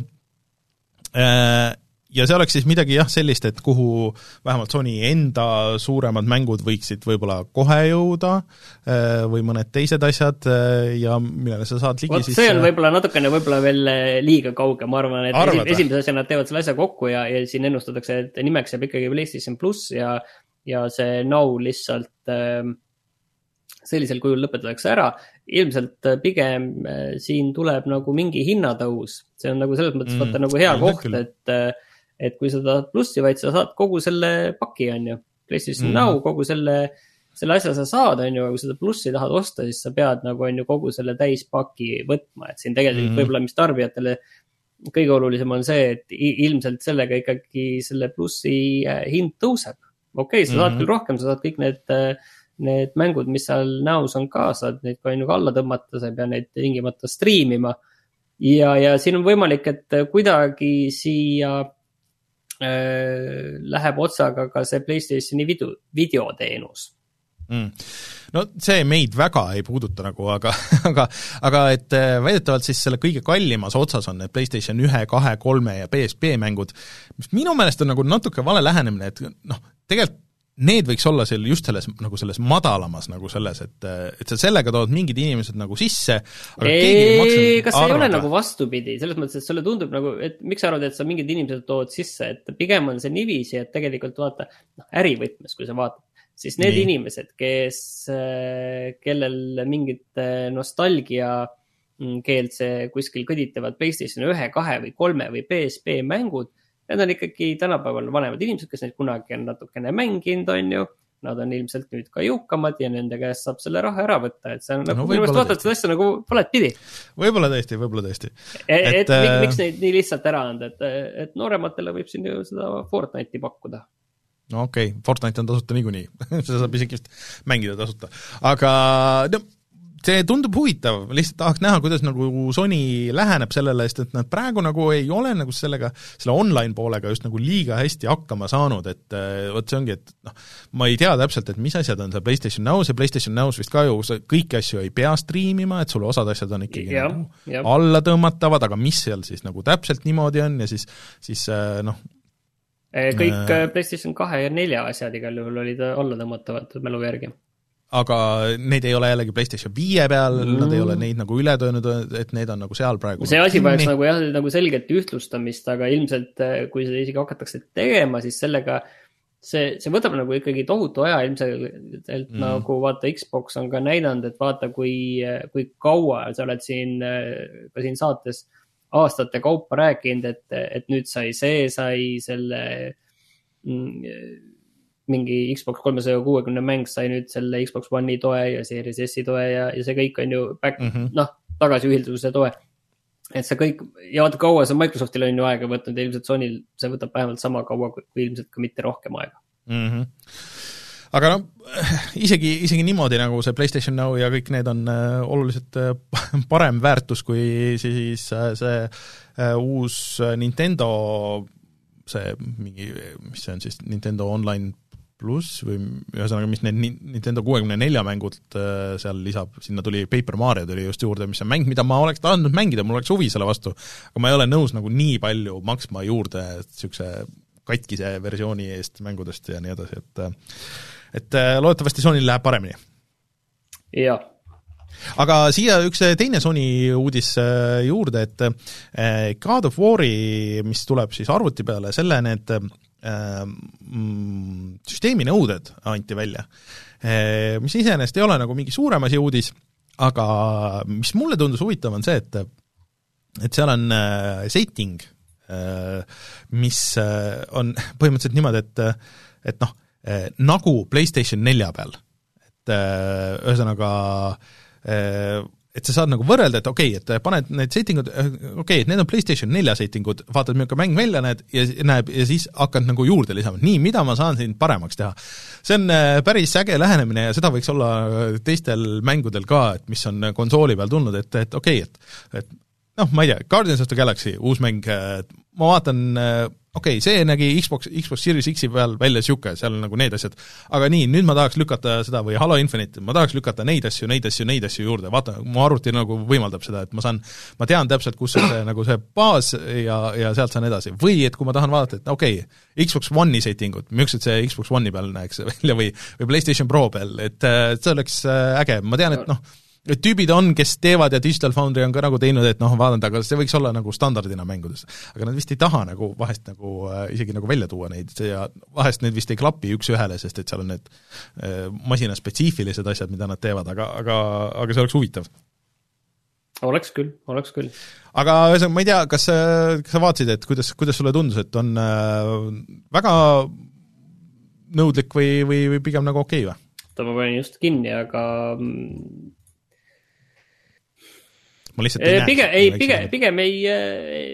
Ja see oleks siis midagi jah sellist, et kuhu vähemalt Sony enda suuremad mängud võiksid võib-olla kohe jõuda või mõned teised asjad ja millele sa saad ligi Võt, siis... See on võib-olla natukene võib-olla veel liiga kauge, ma arvan, et Arvada. esimese asja nad teevad selle asja kokku ja, ja siin ennustatakse, et nimeks jääb ikkagi PlayStation Plus ja, ja see Now lihtsalt äh, sellisel kujul lõpetatakse ära. Ilmselt pigem äh, siin tuleb nagu mingi hinnatõus. See on nagu selles mõttes mm, võtta nagu hea koht, et äh, et kui sa tahad plussi, vaid sa saad kogu selle paki, on ju. PlayStation mm. Now, kogu selle, selle asja sa saad, on ju, kui seda plussi tahad osta, siis sa pead nagu, on ju, kogu selle täispaki võtma, et siin tegelikult mm. võib-olla, mis tarbijatele kõige olulisem on see, et ilmselt sellega ikkagi selle plussi hind tõuseb. okei okay,, sa saad mm-hmm. küll rohkem, sa saad kõik need, need mängud, mis seal näos on ka, saad neid ka nagu alla tõmmata, sa ei pea neid tingimata striimima. Ja, ja siin on võimalik, et kuidagi siia äh, läheb otsaga ka see PlayStationi video, videoteenus. Mm. No see meid väga ei puuduta nagu, aga, aga, aga et väidetavalt siis selle kõige kallimas otsas on need PlayStation üks, kaks, kolm ja P S P mängud, mis minu meelest on nagu natuke vale lähenemine, et noh, tegelikult need võiks olla seal just selles, nagu selles madalamas nagu selles, et, et sa sellega tood mingid inimesed nagu sisse, aga ei, keegi ei maksa kas ei ole nagu vastupidi, selles mõttes, et sulle tundub nagu, et miks sa arvad, et sa mingid inimesed tood sisse, et pigem on see niiviisi, et tegelikult vaata, noh, ärivõtmes, kui sa vaatad, siis need Nii. inimesed, kes, kellel mingit nostalgia keelse kuskil kõditavad PlayStation üks, kaks või kolm või P S P mängud, need on ikkagi tänapäeval vanemad inimesed, kes neid kunagi on natukene mänginud, on ju. Nad on ilmselt nüüd ka jõukamad ja nende käest saab selle raha ära võtta, et see on nagu, no, minu meelest vaatad seda asja nagu valet pidi. Võib-olla tõesti, võib-olla tõesti. Et, et, et miks, miks neid nii lihtsalt ära anda, et, et noorematele võib siin ju seda Fortnite'i pakkuda. No okei, okay. Fortnite on tasuta niikuinii, seda saab isegi mängida tasuta, aga no, see tundub huvitav, lihtsalt tahaks näha, kuidas nagu Sony läheneb sellele, sest et nad praegu nagu ei ole nagu sellega, selle online poolega just nagu liiga hästi hakkama saanud, et võt see ongi, et noh, ma ei tea täpselt, et mis asjad on see PlayStation Now, see PlayStation Now vist ka ju kõiki asju ei pea striimima, et sul osad asjad on ikkagi ja, nagu ja. alla tõmmatavad, aga mis seal siis nagu täpselt niimoodi on ja siis, siis noh kõik äh, PlayStation kaks ja nelja asjad igal juhul olid alla tõmmatavad mälu järgi. Aga neid ei ole jällegi PlayStation viie peal mm., nad ei ole neid nagu üle töönud, et need on nagu seal praegu. See asi vajaks nagu, jah, nagu selgelt ühtlustamist, aga ilmselt kui seda isegi hakatakse tegema, siis sellega see, see võtab nagu ikkagi tohutu aja ilmselt mm. nagu vaata Xbox on ka näidanud, et vaata kui, kui kaua sa oled siin, ka siin saates aastate kaupa rääkinud, et, et nüüd sai see, sai selle mingi Xbox kolmesaja kuuekümne mäng sai nüüd selle Xbox One'i toe ja Series S-i toe ja, ja see kõik on ju back, mm -hmm. noh, tagasi ühilduse toe. Et see kõik, ja vaata kaua see Microsoftil on ju aega võtnud ja ilmselt Sonyl see võtab vähemalt sama kaua, kui ilmselt ka mitte rohkem aega. Mm -hmm. Aga no, isegi, isegi niimoodi nagu see PlayStation Now ja kõik need on äh, oluliselt äh, parem väärtus kui siis äh, see äh, uus Nintendo, see mingi, mis see on siis, Nintendo Online Plus või ühesõnaga, mis need Nintendo kuuekümne nelja mängud äh, seal lisab, sinna tuli Paper Mario tuli just juurde, mis on mäng, mida ma oleks tahtnud mängida, mul oleks huvi selle vastu, aga ma ei ole nõus nagu nii palju maksma juurde niisuguse katkise versiooni eest mängudest ja nii edasi, et et loodetavasti Sonyl läheb paremini. Jah. Aga siia üks teine Sony uudis juurde, et God of War'i, mis tuleb siis arvuti peale, selle need mm, süsteemi nõuded anti välja, mis iseenesest ei ole nagu mingi suurem asi uudis, aga mis mulle tundus huvitav on see, et et seal on setting, mis on põhimõtteliselt niimoodi, et et noh, nagu PlayStation nelja peal, et ühesõnaga et sa saad nagu võrrelda, et okei okay,, et paned need settingud, okei okay,, et need on PlayStation nelja settingud, vaatad, milline mäng välja näed ja, näeb, ja siis hakkad nagu juurde lisama, nii, mida ma saan siin paremaks teha. See on päris äge lähenemine ja seda võiks olla teistel mängudel ka, et mis on konsooli peal tulnud, et, et okei okay,, et, et noh, ma ei tea, Guardians of the Galaxy, uus mäng, ma vaatan, okei okay,, see nägi Xbox, Xbox Series X-i peal välja siuke, seal on nagu need asjad, aga nii, nüüd ma tahaks lükata seda või Halo Infinite, ma tahaks lükata neid asju, neid asju, neid asju juurde, vaata, mu arvuti nagu võimaldab seda, et ma saan, ma tean täpselt, kus on see, nagu see baas ja, ja sealt saan edasi, või et kui ma tahan vaadata, et okei okay,, Xbox One'i settingud, millised see Xbox One'i peal näeks välja või, või PlayStation Pro peal, et see oleks äge, ma tean, et noh, et tüübid on, kes teevad ja Digital Foundry on ka nagu teinud, et noh, vaadanud, aga see võiks olla nagu standardina mängudes. Aga nad vist ei taha nagu vahest nagu äh, isegi nagu välja tuua neid ja vahest need vist ei klapi üks ühele, sest et seal on need äh, masina spetsiifilised asjad, mida nad teevad, aga, aga, aga see oleks huvitav. Oleks küll, oleks küll. Aga ma ei tea, kas, kas sa vaatasid, et kuidas, kuidas sulle tundus, et on äh, väga nõudlik või, või, või pigem nagu okei või? Ta ma panin just kinni, aga ma lihtsalt ei pigem, näe. Ei, pigem, pigem ei,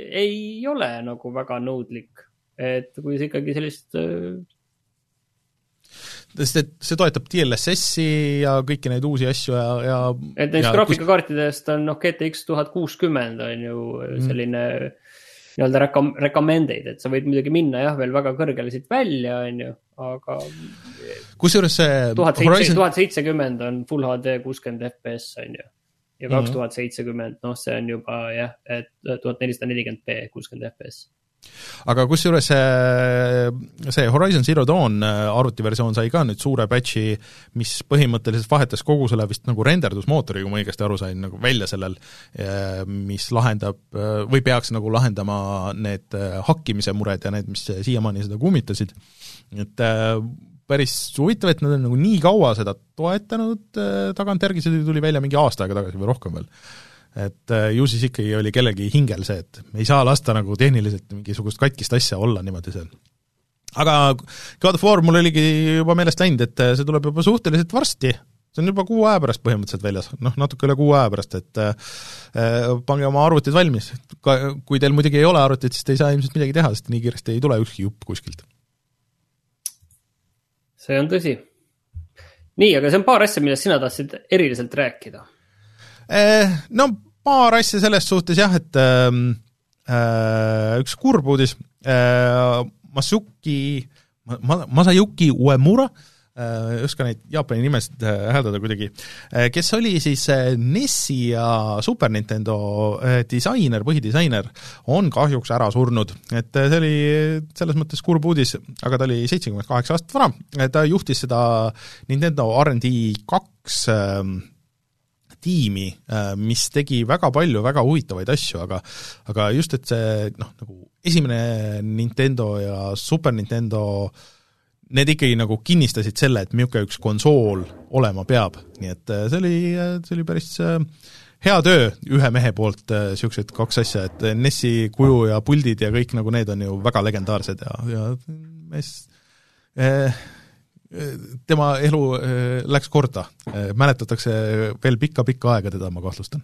ei ole nagu väga nõudlik. Et kui see ikkagi sellist sest et see toetab D L S S-i ja kõiki neid uusi asju ja, ja et neist graafikakaartidest on noh, G T X tuhat kuuskümmend on ju selline mm. nii-öelda recom- recommended, et sa võid muidugi minna jah, veel väga kõrgele siit välja, on ju, aga kusjuures see tuhat seitsekümmend on Full H D kuuskümmend F P S, on ju, ja kaks tuhat seitsekümmend, noh, see on juba jah, et tuhat nelisada nelikümmend p kuuskümmend F P S. Aga kusjuures see, see Horizon Zero Dawn arvutiversioon sai ka nüüd suure patchi, mis põhimõtteliselt vahetas kogu selle vist nagu renderdusmootori, kui ma õigesti aru sain, nagu välja sellel, mis lahendab või peaks nagu lahendama need hakkimise mured ja need, mis siiamaani seda kummitasid. Et päris huvitav, et nad on nagu nii kaua seda toetanud tagantjärgi, see tuli välja mingi aasta aega tagasi või rohkem veel. Et ju siis ikkagi oli kellegi hingel see, et me ei saa lasta nagu tehniliselt mingisugust katkist asja olla niimoodi seal. Aga God of War mul oligi juba meelest läinud, et see tuleb juba suhteliselt varsti, see on juba kuu aja pärast põhimõtteliselt väljas, noh natuke üle kuu aja pärast, et äh, pange oma arvutid valmis. Kui teil muidugi ei ole arvutit, siis te ei saa ilmselt midagi teha, sest nii kiiresti ei tule ükski jupp kuskilt. See on tõsi. Nii, aga see on paar asja, millest sina tahtsid eriliselt rääkida. No paar asja selles suhtes jah, et äh, üks kurb uudis, äh, Masuki, Masayuki Uemura, äh, just ka neid Jaapani nimesid hääldada kuidagi, äh, kes oli siis N E S-i ja Super Nintendo äh, disainer, põhidisainer, on kahjuks ära surnud. Et äh, see oli selles mõttes kurb uudis, aga ta oli seitsekümmend kaheksa aastat vana, ta juhtis seda Nintendo R and D kaks äh, tiimi, mis tegi väga palju väga huvitavaid asju, aga aga just, et see noh, nagu esimene Nintendo ja Super Nintendo, need ikkagi nagu kinnistasid selle, et milline üks konsool olema peab, nii et see oli, see oli päris hea töö ühe mehe poolt, siuksed kaks asja, et N E S-i kuju ja puldid ja kõik nagu need on ju väga legendaarsed ja, ja mees eh, tema elu läks korda, mäletatakse veel pikka-pikka aega teda, ma kahtlustan.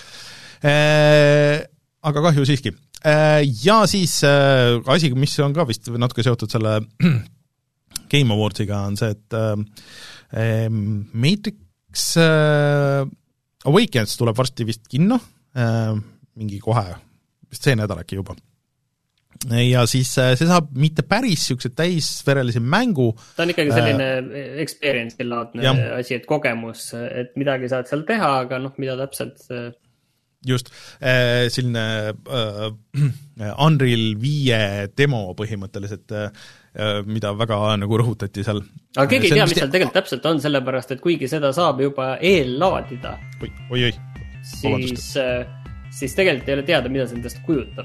Aga kahju siiski. Ja siis asi, mis on ka vist natuke seotud selle Game Awardsiga, on see, et Matrix Awakens tuleb varsti vist kinno, mingi kohe, vist see nädal äkki juba. Ja siis see saab mitte päris siuksed täisverelise mängu. Ta on ikkagi selline äh, experience-laadne ja. Asi, et kogemus, et midagi saad seal teha, aga noh, mida täpselt... Just, äh, selline äh, Unreal viie demo põhimõtteliselt, äh, mida väga nagu rõhutati seal. Aga keegi ei tea, mis seal tegelikult täpselt on, sellepärast, et kuigi seda saab juba eellaadida, oi, oi, oi. siis, äh, siis tegelikult ei ole teada, mida see endast kujutab.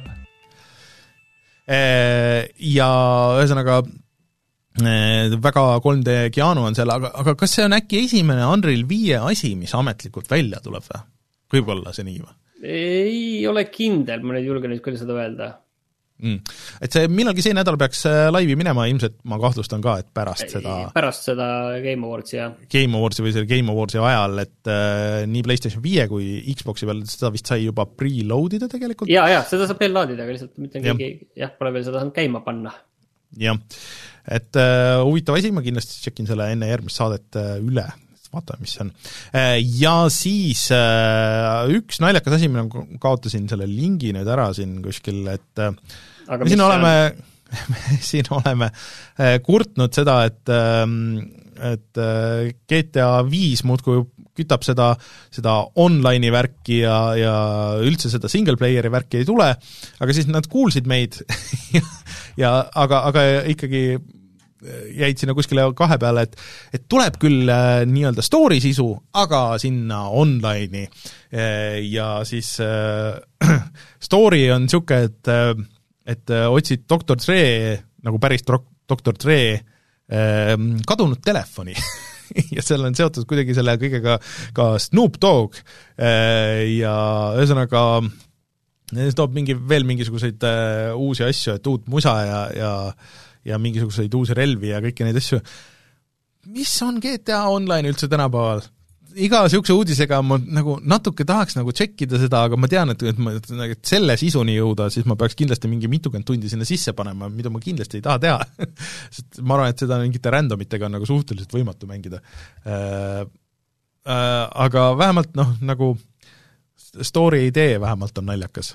Ja ühesõnaga väga kolm D Keanu on seal, aga, aga kas see on äkki esimene Unreal viie asi, mis ametlikult välja tuleb või? Võib-olla see nii või? Ei ole kindel, ma nüüd julgen nüüd küll seda öelda. Mm. Et see millalgi see nädal peaks laivi minema, ilmselt ma kahtlustan ka, et pärast seda pärast seda Game Awardsi, jah. Game Awardsi või selle Game Awardsi ajal, et äh, nii PlayStation viie kui Xboxi peal, seda vist sai juba preloadida tegelikult. Jaa, jah, seda saab veel laadida, aga lihtsalt mitte keegi, jah, pole veel seda saanud käima panna. Jah, et äh, huvitav asi, ma kindlasti tšekin selle enne järgmist saadet äh, üle, vaatame, mis see on. Äh, ja siis äh, üks naljakas asi, mina kaotasin selle lingi nüüd ära siin kuskil, et äh, Aga me siin oleme, siin oleme kurtnud seda, et, et G T A viis muudkui kütab seda, seda online'i värki ja, ja üldse seda single player'i värki ei tule, aga siis nad kuulsid meid ja, ja aga, aga ikkagi jäid sinna kuskile kahe peale, et, et tuleb küll äh, nii-öelda story sisu, aga sinna online'i e, ja siis äh, story on siuke, et äh, et otsid doktor Dre, nagu päris doktor Dre äh, kadunud telefoni ja seal on seotud kuidagi selle kõigega ka Snoop Dogg äh, ja ühesõnaga see toob mingi, veel mingisuguseid äh, uusi asju, et uut musa ja, ja, ja mingisuguseid uusi relvi ja kõiki neid asju. Mis on G T A Online üldse tänapäeval? iga niisuguse uudisega ma nagu natuke tahaks nagu tšekkida seda, aga ma tean, et, et, ma, et selle sisuni jõuda, siis ma peaks kindlasti mingi mitukümmend tundi sinna sisse panema, mida ma kindlasti ei taha teha. Sest ma arvan, et seda mingite randomitega on nagu suhteliselt võimatu mängida. Äh, äh, aga vähemalt noh, nagu story idee vähemalt on naljakas.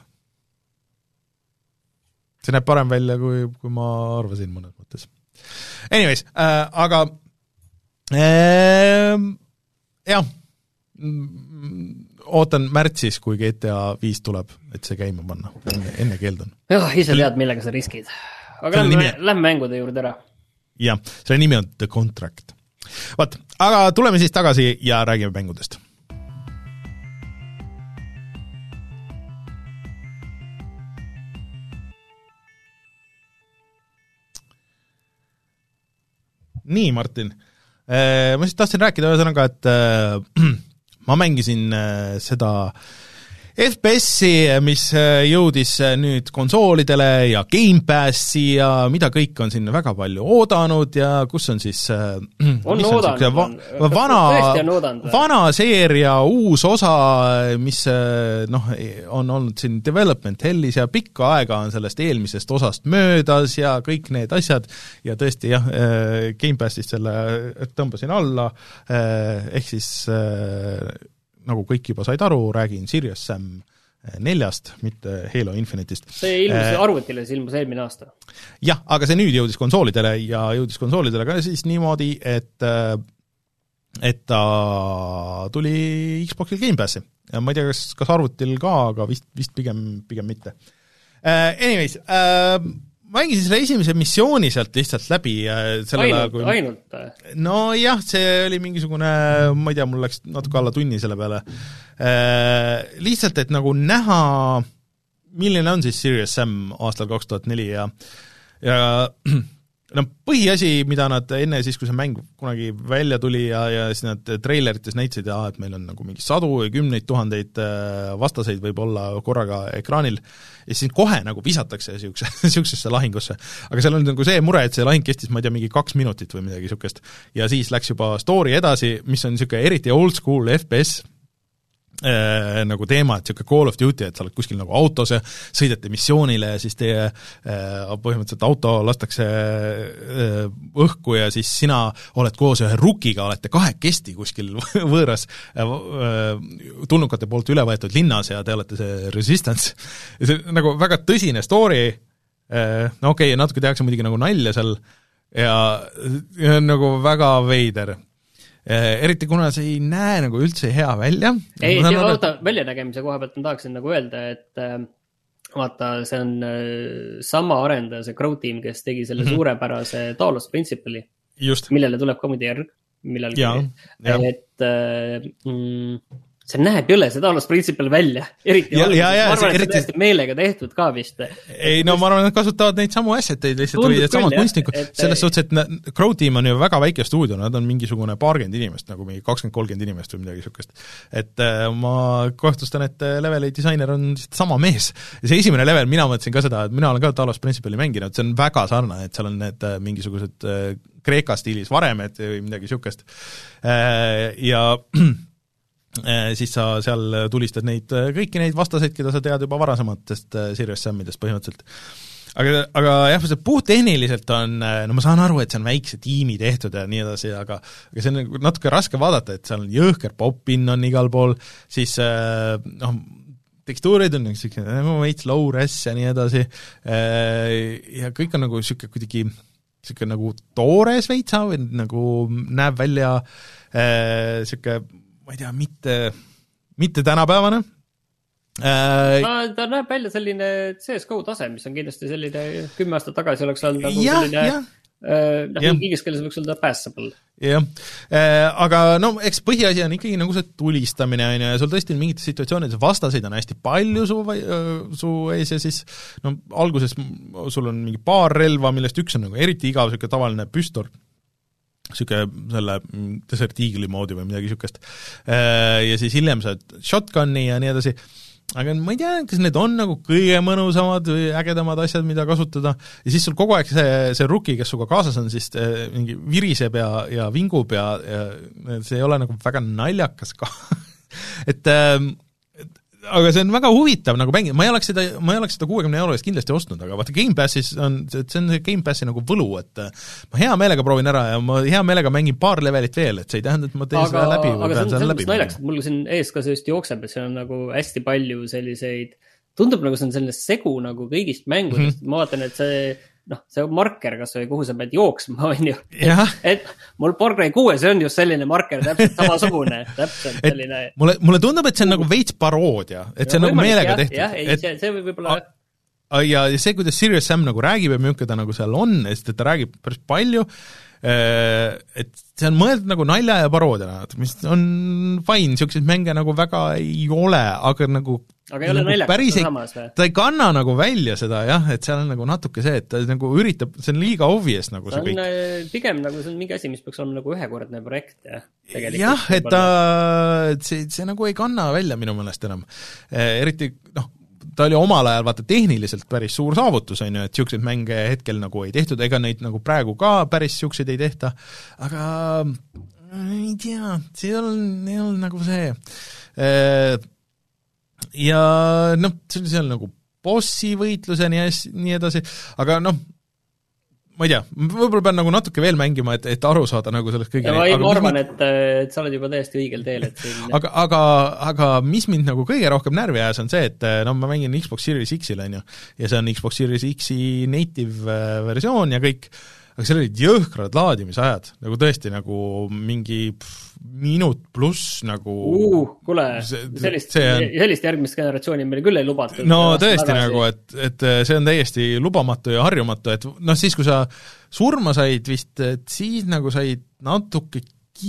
See näeb parem välja, kui, kui ma arvasin mõnes mõttes. Anyways, äh, aga äh, jah, ootan märtsis, kui G T A viis tuleb, et see käima panna. Enne, enne keeldun. Jah, ise tead, millega sa riskid. Aga lähme, nimi... lähme mängude juurde ära. Jah, selle nimi on The Contract. Vaat, aga tuleme siis tagasi ja räägime mängudest. Nii, Martin. Ma siis tahtsin rääkida ühesõnaga, et äh, ma mängisin äh, seda F P S-i, mis jõudis nüüd konsoolidele ja Game Passi ja mida kõik on siin väga palju oodanud ja kus on siis on oodanud, va, vana, vana seeria uus osa, mis noh, on olnud siin development hellis ja pikka aega on sellest eelmisest osast möödas ja kõik need asjad ja tõesti jah, Game Passist selle tõmbasin alla, ehk siis nagu kõik juba said aru, räägin Serious Sam neljast, mitte Halo Infinite'ist. See ilmus äh, arvutile, see ilmus eelmine aasta. Jah, aga see nüüd jõudis konsoolidele ja jõudis konsoolidele ka siis niimoodi, et, et ta tuli Xboxil Game Passi. Ja ma ei tea, kas, kas arvutil ka, aga vist, vist pigem, pigem mitte. Uh, anyways, uh, ma mängisin selle esimese missiooni sealt lihtsalt läbi sellel ainult, ajal, kui... ainult? No jah, see oli mingisugune, ma ei tea, mul läks natuke alla tunni selle peale. Lihtsalt, et nagu näha, milline on siis Serious Sam aastal kaks tuhat neli ja, ja no põhiasi, mida nad enne siis, kui see mäng kunagi välja tuli ja, ja siis nad treilerites näitasid, ja, et meil on nagu mingi sadu või kümneid tuhandeid vastaseid võib olla korraga ekraanil, ja siis kohe nagu visatakse siuksesse lahingusse. Aga seal on nagu see mure, et see lahing kestis, ma ei tea, mingi kaks minutit või midagi siukest, ja siis läks juba story edasi, mis on siuke eriti old school F P S Äh, nagu teema, et siuke Call of Duty, et sa oled kuskil nagu autos ja sõidate missioonile ja siis teie äh, põhimõtteliselt auto lastakse äh, õhku ja siis sina oled koos ühe rukiga, olete kahekesti kuskil võõras äh, tulnukate poolt üle võetud linnas ja te olete see Resistance. Ja see nagu väga tõsine story, äh, no okei okay,, natuke tehakse muidugi nagu nalja seal ja, ja nagu väga veider. Eriti kuna see ei näe nagu üldse hea välja. Ei, see vaata väljanägemise koha pealt ma tahaksin nagu öelda, et äh, vaata, see on äh, sama arendaja, see Crow Team, kes tegi selle mm-hmm. suurepärase Talos Principle'i, millele tuleb ka muidu järg, millalgi. Et äh, mm, see näeb jõle, see Talos Principle välja. Eriti ja, ja, ja, ma arvan, et eriti... see tõesti meelega tehtud ka vist. Ei, no ma arvan, et kasutavad neid samu asseteid lihtsalt või et samad kunstnikud. Et... Selles suhtes, et Crow Team on ju väga väike stuudio, nad on mingisugune paarkümmend inimest, nagu mingi kakskümmend kolmkümmend inimest või midagi sukest. Et äh, ma kohtustan, et leveli disainer on sama mees. Ja see esimene level, mina mõtlesin ka seda, et mina olen ka Talos Principle'i mänginud, see on väga sarnane, et seal on need äh, mingisugused äh, Kreeka stiilis varemed või midagi sukest. Äh, ja siis sa seal tulistad neid, kõiki neid vastaseid, keda sa tead juba varasematest Serious Samidest põhimõtteliselt. Aga, aga jah, see puhttehniliselt on, no ma saan aru, et see on väikse tiimi tehtud ja nii edasi, aga, aga see on natuke raske vaadata, et seal on jõhker popin on igal pool, siis noh, tekstuurid on nagu veits low-res ja nii edasi ja kõik on nagu siuke kuidagi siuke nagu toores veitsa või nagu näeb välja siuke ma ei tea, mitte, mitte tänapäevane. Äh, no, ta näeb välja selline C S G O tase, mis on kindlasti selline kümme aastat tagasi oleks olnud nagu ja, selline ja. äh, noh, ingis keeles võiks öelda passable. Jah, äh, aga no eks põhiasi on ikkagi nagu see tulistamine on ja sul tõesti mingites situatsioonides vastaseid on hästi palju su, su ees ja siis no, alguses sul on mingi paar relva, millest üks on nagu eriti igav, siuke tavaline püstor, siuke selle Desert Eagle'i moodi või midagi siukest. Ja siis hiljem saad shotgunni ja nii edasi. aga ma ei tea, kas need on nagu kõige mõnusamad või ägedamad asjad, mida kasutada, ja siis sul kogu aeg see, see rookie, kes suga kaasas on, siis mingi viriseb ja, ja vingub ja, ja see ei ole nagu väga naljakas ka et aga see on väga huvitav nagu mängida, ma ei oleks seda, ma ei oleks seda kuuekümne euro eest kindlasti ostnud, aga vaata Game Passis on, see on see Game Passi nagu võlu, et ma hea meelega proovin ära ja ma hea meelega mängin paar levelit veel, et see ei tähenda, et ma teen aga, seda läbi või pean seda läbi. Aga naljaks, et mul siin ees ka see just jookseb, et see on nagu hästi palju selliseid, tundub nagu see on selline segu nagu kõigist mängudest, mm-hmm. ma vaatan, et see noh, see marker kas või kuhu sa pead jooksma, on ju. Et, et mul Far Cry kuues on just selline marker, täpselt samasugune, täpselt selline. Mulle, mulle tundub, et see on nagu veits paroodia, et see on nagu meelega tehtud. jah, ei, et, see, see võib võib-olla... Ja see, kuidas Serious Sam nagu räägib ja milline ta nagu seal on, sest et ta räägib päris palju, et see on mõeldud nagu nalja ja paroodiana, mis on fine, niisuguseid mänge nagu väga ei ole, aga nagu aga ei ole nagu naljakas samas või? Ta ei kanna nagu välja seda jah, et seal on nagu natuke see, et ta nagu üritab, see on liiga obvious nagu see, see kõik. Pigem nagu see on mingi asi, mis peaks olema nagu ühekordne projekt ja jah, et ta, see, see nagu ei kanna välja minu meelest enam. Eriti, noh, ta oli omal ajal vaata tehniliselt päris suur saavutus, on ju, et siukseid mänge hetkel nagu ei tehtud, ega neid nagu praegu ka päris siukseid ei tehta, aga ei tea, see on, ei ole nagu see ja noh, see on nagu bossi võitluseni ja nii edasi, aga noh, ma ei tea, võib-olla pean nagu natuke veel mängima, et, et aru saada nagu sellest kõige. Ja ma, ma arvan, et, et sa oled juba täiesti õigel teel, et siin... aga, aga, aga mis mind nagu kõige rohkem närvi ajas on see, et no ma mängin Xbox Series X-il, on ju, ja see on Xbox Series X-i native versioon ja kõik, aga seal olid jõhkrad laadimisajad, nagu tõesti nagu mingi pff, minut pluss nagu uh, kuule, sellist, on... sellist järgmist generatsiooni meil küll ei lubatud. No tõesti tagasi. Nagu, et, et see on täiesti lubamatu ja harjumatu, et noh, siis kui sa surma said vist, et siis nagu said natuke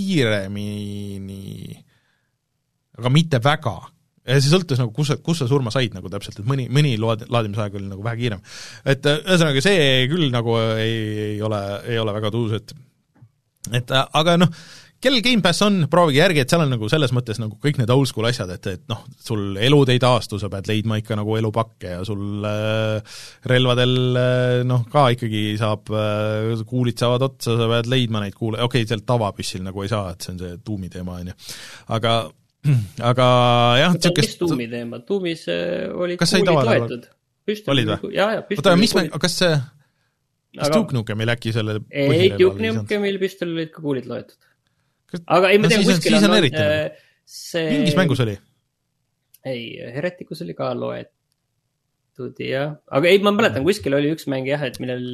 kiiremini, aga mitte väga. Ja see sõltus nagu, kus sa, kus sa surma said nagu täpselt, et mõni, mõni load, laadimisaeg oli nagu vähe kiirem. Et ühesõnaga see küll nagu ei, ei ole, ei ole väga tuus, et, et aga noh, kellel Game Pass on, proovige järgi, et seal on nagu selles mõttes nagu kõik need old school asjad, et, et noh, sul elud ei taastu, sa pead leidma ikka nagu elupakke ja sul äh, relvadel äh, noh, ka ikkagi saab äh,, kuulid saavad otsa, sa pead leidma neid kuule, okei okay,, seal tavapüssil nagu ei saa, et see on see tuumi teema, on ju. Aga aga jah, mis tuumi teema? Tuumis olid kas kuulid loetud. Olid või? Jah, jah. Oota, mis me, kas see, kas aga... Duke Nukemil äkki selle ei, Duke Nukemil püstel olid ka kuulid loetud. Aga ei, ma tean, no, kuskil on, on see... Mingis mängus oli? Ei, Heretikus oli ka loetud, jah. Aga ei, ma mäletan, kuskil oli üks mäng, jah, et millel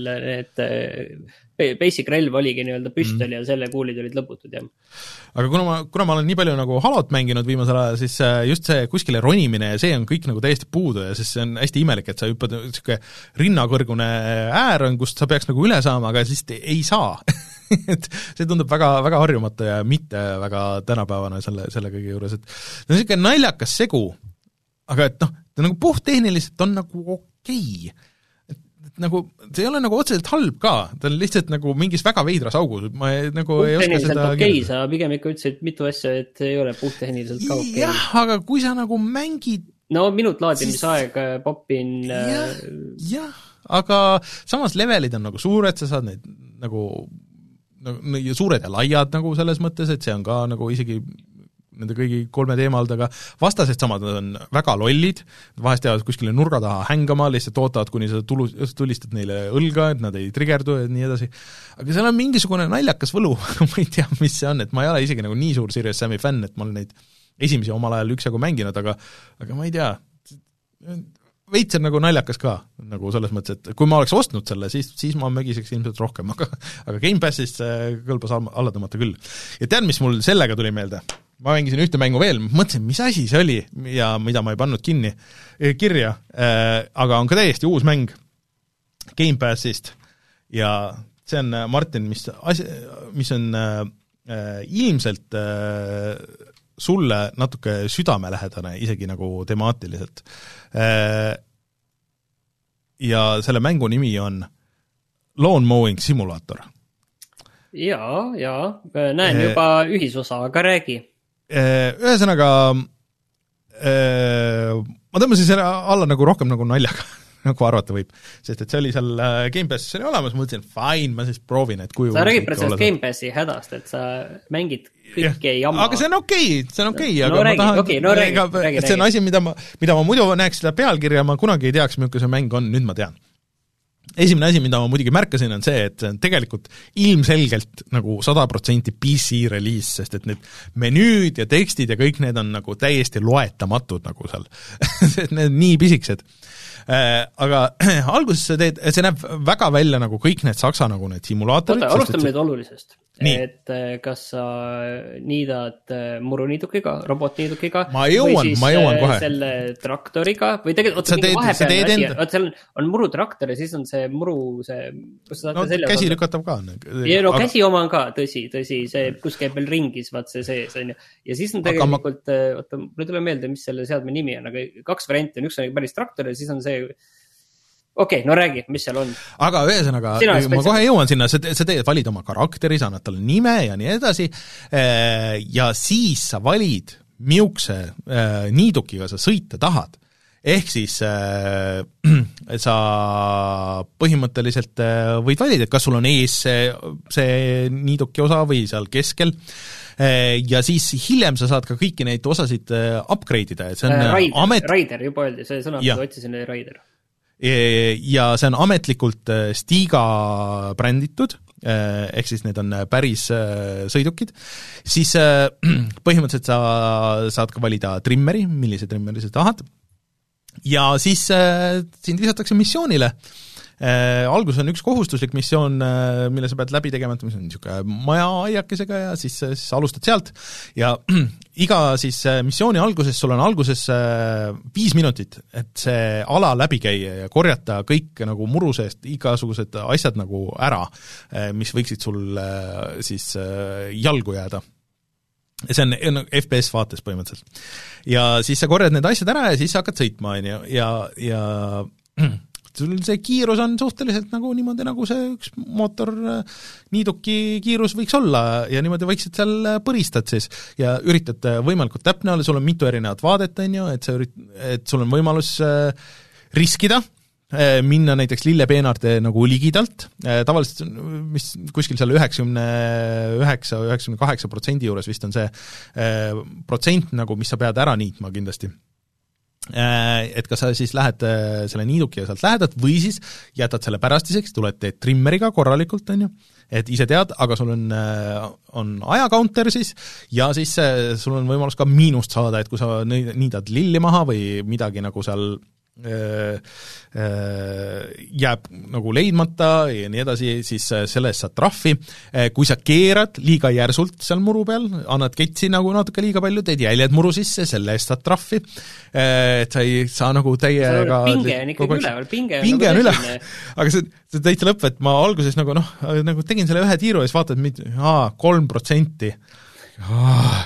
need basic relv oligi nii-öelda püstel mm. ja selle kuulid olid lõputud, jah. Aga kuna ma, kuna ma olen nii palju nagu Halot mänginud viimasel ajal, siis just see kuskile ronimine ja see on kõik nagu täiesti puudu ja siis see on hästi imelik, et sa hüppad niisugune rinnakõrgune äär on, kust sa peaks nagu üle saama, aga siis ei saa et see tundub väga, väga harjumatu ja mitte väga tänapäevane selle, selle kõige juures, et see on niisugune naljakas segu, aga et noh, ta nagu puhttehniliselt on nagu okei okay. Nagu, see ei ole nagu otseselt halb ka, ta on lihtsalt nagu mingis väga veidras augus, ma ei, nagu ei oska seda okei, sa pigem ikka ütlesid mitu asja, et ei ole puhttehniliselt ka okei. Jah, aga kui sa nagu mängid no minut laadimisaeg siis... popin jah, jah, aga samas levelid on nagu suured, sa saad neid nagu, nagu suured ja laiad nagu selles mõttes, et see on ka nagu isegi nende kõigi kolme teemald, aga vastased samad on väga lollid, vahest jäävad kuskile nurga taha hängama, lihtsalt ootavad, kuni sa tulu, tulistad neile õlga, et nad ei trigerdu ja nii edasi. Aga seal on mingisugune naljakas võlu, ma ei tea, mis see on, et ma ei ole isegi nagu nii suur Serious Sami fänn, et ma olen neid esimesi omal ajal üksjagu mänginud, aga, aga ma ei tea, veits on nagu naljakas ka, nagu selles mõttes, et kui ma oleks ostnud selle, siis, siis ma mögiseks ilmselt rohkem, aga, aga Game Passis kõlbas alla tõmmata küll. Ja tead, mis mul sellega tuli meelde? Ma mängisin ühte mängu veel, mõtlesin, mis asi see oli ja mida ma ei pannud kinni, kirja, aga on ka täiesti uus mäng Game Passist ja see on, Martin, mis, asi, mis on äh, ilmselt äh, sulle natuke südamelähedane, isegi nagu temaatiliselt. Äh, ja selle mängu nimi on Lawn Mowing Simulator. Jaa, jaa, näen juba ühisosa, aga räägi. Ühesõnaga, ma ma tõmbasin selle alla nagu rohkem nagu naljaga, nagu arvata võib, sest et see oli seal Game Passis oli olemas, ma mõtlesin, fine, ma siis proovin, et kui sa räägid praegu sellest Game Passi hädast, et sa mängid kõike jamma. Aga see on okei, see on okei, no, aga no, räägi, ma tahan, okay, no, räägi, räägi, räägi, see on asi, mida ma, mida ma muidu näeks seda pealkirja, ma kunagi ei teaks, milline see mäng on, nüüd ma tean. Esimene asi, mida ma muidugi märkasin, on see, et see on tegelikult ilmselgelt nagu sada protsenti P C reliis, sest et need menüüd ja tekstid ja kõik need on nagu täiesti loetamatud nagu seal sest need on nii pisikesed. Äh, aga alguses see teed, see näeb väga välja nagu kõik need saksa nagu need simulaatorid. Oota, alustame nüüd olulisest. Nii. Et kas sa niidad muruniidukiga, robotniidukiga ma jõuan, või siis ma jõuan kohe. Selle traktoriga või tegelikult oota, mingi vahepealne asi, oot seal on, on murutraktor ja siis on see muru see, kus sa no, käsi osa. Lükatab ka. Ja no aga... käsi oma on ka, tõsi, tõsi, see, kus käib veel ringis, vaat see sees on ju. Ja siis on tegelikult, ma... oota, mul ei tule meelde, mis selle seadme nimi on, aga kaks varianti on, üks on päris traktor ja siis on see okei, okay, no räägi, mis seal on. Aga ühesõnaga, ma kohe jõuan sinna, sa, sa teed, valid oma karakteri, sa annad talle nime ja nii edasi, ja siis sa valid, miukse niidukiga sa sõita tahad. Ehk siis äh, sa põhimõtteliselt võid valida, et kas sul on ees see, see niiduki osa või seal keskel, ja siis hiljem sa saad ka kõiki neid osasid upgrade ida, et see on Raider, amet... Raider juba öeldi, see sõna, mida otsisin, oli Raider. Ja see on ametlikult Stiga bränditud, ehk siis need on päris sõidukid, siis põhimõtteliselt sa saad ka valida trimmeri, millise trimmeri sa tahad, ja siis sind visatakse missioonile. Äh, algus on üks kohustuslik missioon, äh, mille sa pead läbi tegema, mis on niisugune maja aiakesega ja siis, siis alustad sealt ja iga siis missiooni alguses, sul on alguses äh, viis minutit, et see ala läbi käia ja korjata kõik nagu muru seest igasugused asjad nagu ära, äh, mis võiksid sul äh, siis äh, jalgu jääda. See on no, F P S vaates põhimõtteliselt. Ja siis sa korjad need asjad ära ja siis sa hakkad sõitma, on ju, ja, ja sul see kiirus on suhteliselt nagu niimoodi, nagu see üks mootor niiduki kiirus võiks olla ja niimoodi võiksid seal põristad siis ja üritad võimalikult täpne olla, sul on mitu erinevat vaadet, on ju, et, sa ürit-, et sul on võimalus riskida, minna näiteks lillepeenarde nagu ligidalt, tavaliselt mis kuskil seal üheksakümne üheksa, üheksakümne kaheksa protsendi juures vist on see protsent nagu, mis sa pead ära niitma kindlasti. Et kas sa siis lähed selle niiduki ja sealt lähed, või siis jätad selle pärastiseks, tuled teed trimmeriga korralikult, on ju, et ise tead, aga sul on, on ajacounter siis ja siis sul on võimalus ka miinust saada, et kui sa niidad lilli maha või midagi nagu seal jääb nagu leidmata ja nii edasi, siis selle eest saad trahvi. Kui sa keerad liiga järsult seal muru peal, annad ketsi nagu natuke liiga palju, teed jäljed muru sisse, selle eest saad trahvi. Et sa ei saa nagu täiega... Pinge on ikkagi üleval, pinge on pinge nagu üleval, aga see, see täitsa lõpp, et ma alguses nagu noh, nagu tegin selle ühe tiiru ja siis vaatad, aa, kolm protsenti. Ah,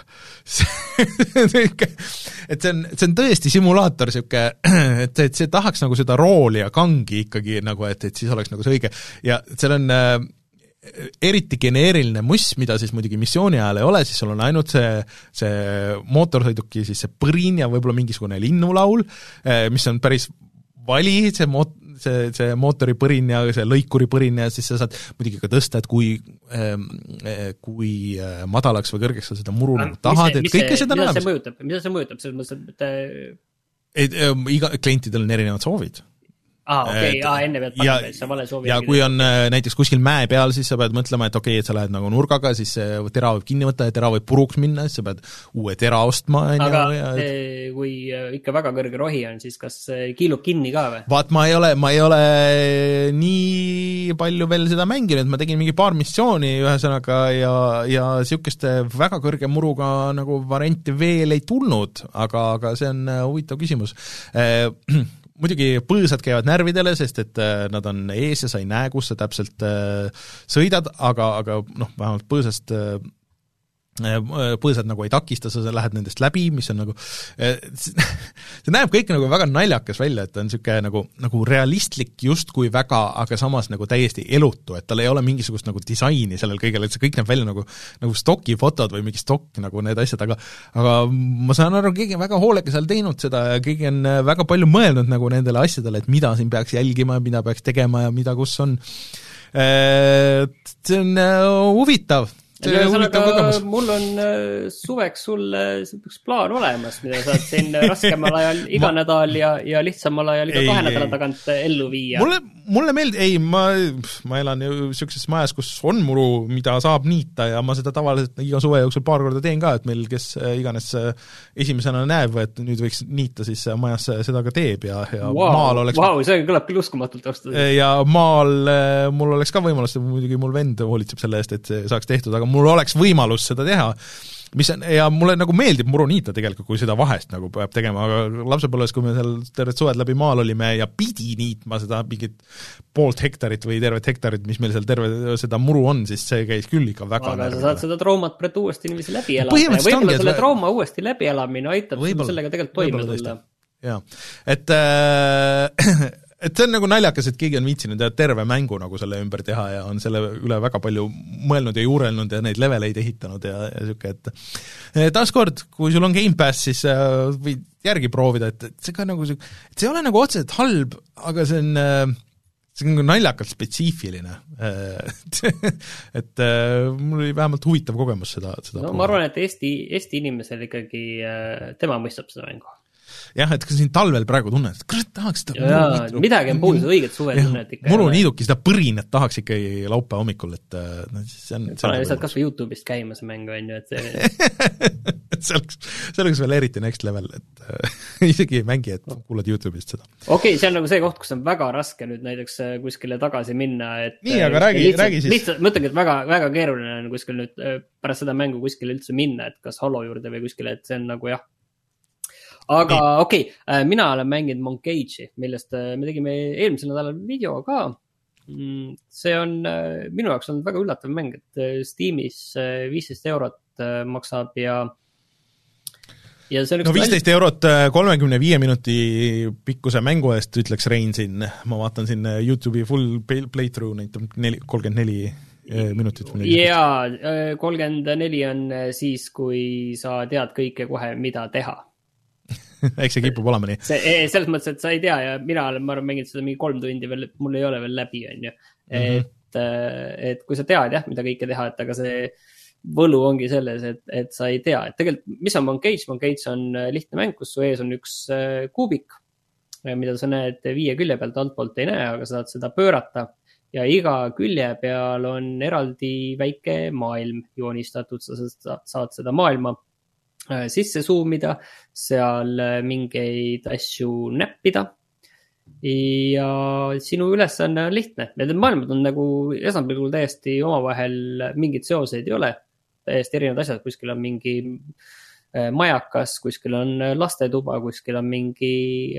et see on, see on tõesti simulaator siuke, et, et see tahaks nagu seda rooli ja kangi ikkagi nagu, et, et siis oleks nagu see õige ja seal on äh, eriti geneeriline muss, mida siis muidugi missiooni ajal ei ole, siis sul on ainult see, see mootorsõiduki siis see põrin ja võib-olla mingisugune linnulaul, äh, mis on päris vali, see moot-, see, see mootori põrin ja see lõikuri põrin ja siis sa saad muidugi ka tõsta, et kui kui madalaks või kõrgeks sa seda muru nagu tahad, et kõike seda näeb. Mida see mõjutab? Mida see mõjutab? Selles mõttes, et... et iga klientidel on erinevad soovid. Ah, okei, okay. ah, enne pead panema, et sa vale soovi. Ja kui on näiteks kuskil mäe peal, siis sa pead mõtlema, et okei, okay, et sa lähed nagu nurgaga, siis tera võib kinni võtta ja tera võib puruks minna, siis sa pead uue tera ostma. Aga ja, ja... kui ikka väga kõrge rohi on, siis kas kiilub kinni ka või? Vaat, ma ei ole, ma ei ole nii palju veel seda mänginud, ma tegin mingi paar missiooni ühesõnaga ja, ja siukeste väga kõrge muruga nagu varianti veel ei tulnud, aga, aga see on huvitav küsimus. Muidugi põõsad käivad närvidele, sest et nad on ees ja sa ei näe, kus sa täpselt sõidad, aga, aga noh, vähemalt põõsast põõsad nagu ei takista, sa lähed nendest läbi, mis on nagu see näeb kõik nagu väga naljakas välja, et ta on niisugune nagu, nagu realistlik justkui väga, aga samas nagu täiesti elutu, et tal ei ole mingisugust nagu disaini sellel kõigel, et see kõik näeb välja nagu nagu stoki fotod või mingi stok nagu need asjad, aga aga ma saan aru, keegi on väga hoolega seal teinud seda ja keegi on väga palju mõelnud nagu nendele asjadele, et mida siin peaks jälgima, mida peaks tegema ja mida kus on. See on huvitav. mul on suveks sulle üks plaan olemas, mida saad siin raskemal ajal iga ma... nädal ja, ja lihtsamal ajal iga ei, kahe nädala tagant ellu viia. Mulle, mulle meeldib, ei, ma, ma elan ju sellises majas, kus on muru, mida saab niita ja ma seda tavaliselt iga suve jooksul paar korda teen ka, et meil, kes iganes esimesena näeb, et nüüd võiks niita, siis majas seda ka teeb ja, ja wow, maal oleks... Vau, wow, see kõlab küll uskumatult austada. Ja maal mul oleks ka võimalus, muidugi mul vend hoolitseb selle eest, et see saaks tehtud, aga mul oleks võimalus seda teha, mis on, ja mulle nagu meeldib muru niita tegelikult, kui seda vahest nagu peab tegema, aga lapsepõlves, kui me seal tervet suved läbi maal olime ja pidi niitma seda mingit poolt hektarit või tervet hektarit, mis meil seal terve seda muru on, siis see käis küll ikka väga aga sa saad seda traumat praegu uuesti inimesi läbi elada ja võib-olla selle trauma uuesti läbi elamine aitab sellega tegelikult toime tulla. Jaa, et äh, et see on nagu naljakas, et keegi on viitsinud ja terve mängu nagu selle ümber teha ja on selle üle väga palju mõelnud ja juurelnud ja neid leveleid ehitanud ja, ja siuke, et taaskord, kui sul on Game Pass, siis võid järgi proovida, et, et see ka nagu et see ei ole nagu otseselt halb, aga see on see on naljakalt spetsiifiline. et mul oli vähemalt huvitav kogemus seda, seda no proovida. Ma arvan, et Eesti, Eesti inimesel ikkagi tema mõistab seda mängu. Jah, et kui siin talvel praegu tunned, et kurat tahaks seda jaa, midagi on puudus, õiget suve tunnet ikka. Muru niiduki, seda põrinet tahaks ikkagi laupäeva hommikul, et no, see on... Pane lihtsalt kas või YouTube'ist käima see mäng on ju, et see... see oleks, see oleks veel eriti next level, et äh, isegi ei mängi, et kuulad YouTube'ist seda. Okei, okay, see on nagu see koht, kus on väga raske nüüd näiteks kuskile tagasi minna, et... Nii, aga räägi, lihtsalt, räägi siis... Lihtsalt, mõtlengi, et väga, väga keeruline on kuskil nüüd pärast seda mängu kuskile üldse minna, et kas Halo juurde või kuskile, et see on nagu jah. Aga okei, okay, mina olen mänginud Monkage'i, millest me tegime eelmisel nädalal video ka. See on minu jaoks on väga üllatav mäng, et Steamis viisteist eurot maksab ja, ja see on üks no viisteist väl... eurot kolmekümne viie minuti pikkuse mängu eest, ütleks Rein siin. Ma vaatan siin YouTube'i full playthrough näitab kolmkümmend neli minutit. Jaa, kolmkümmend neli on siis, kui sa tead kõike kohe, mida teha. Eks see kipub olema nii. See, selles mõttes, et sa ei tea ja mina olen, ma arvan, mänginud seda mingi kolm tundi veel, et mul ei ole veel läbi, on ju. Et, mm-hmm. et kui sa tead, jah, mida kõike teha, et aga see võlu ongi selles, et, et sa ei tea. Et tegelikult, mis on Monkage? Monkage on lihtne mäng, kus su ees on üks kuubik, mida sa näed viie külje pealt, altpoolt ei näe, aga saad seda pöörata. Ja iga külje peal on eraldi väike maailm joonistatud, sa saad seda maailma sisse zoomida, seal mingeid asju näppida ja sinu ülesanne on lihtne. Need maailmad on nagu esmapilgul täiesti omavahel mingid seoseid ei ole. Täiesti erinevad asjad, kuskil on mingi majakas, kuskil on lastetuba, kuskil on mingi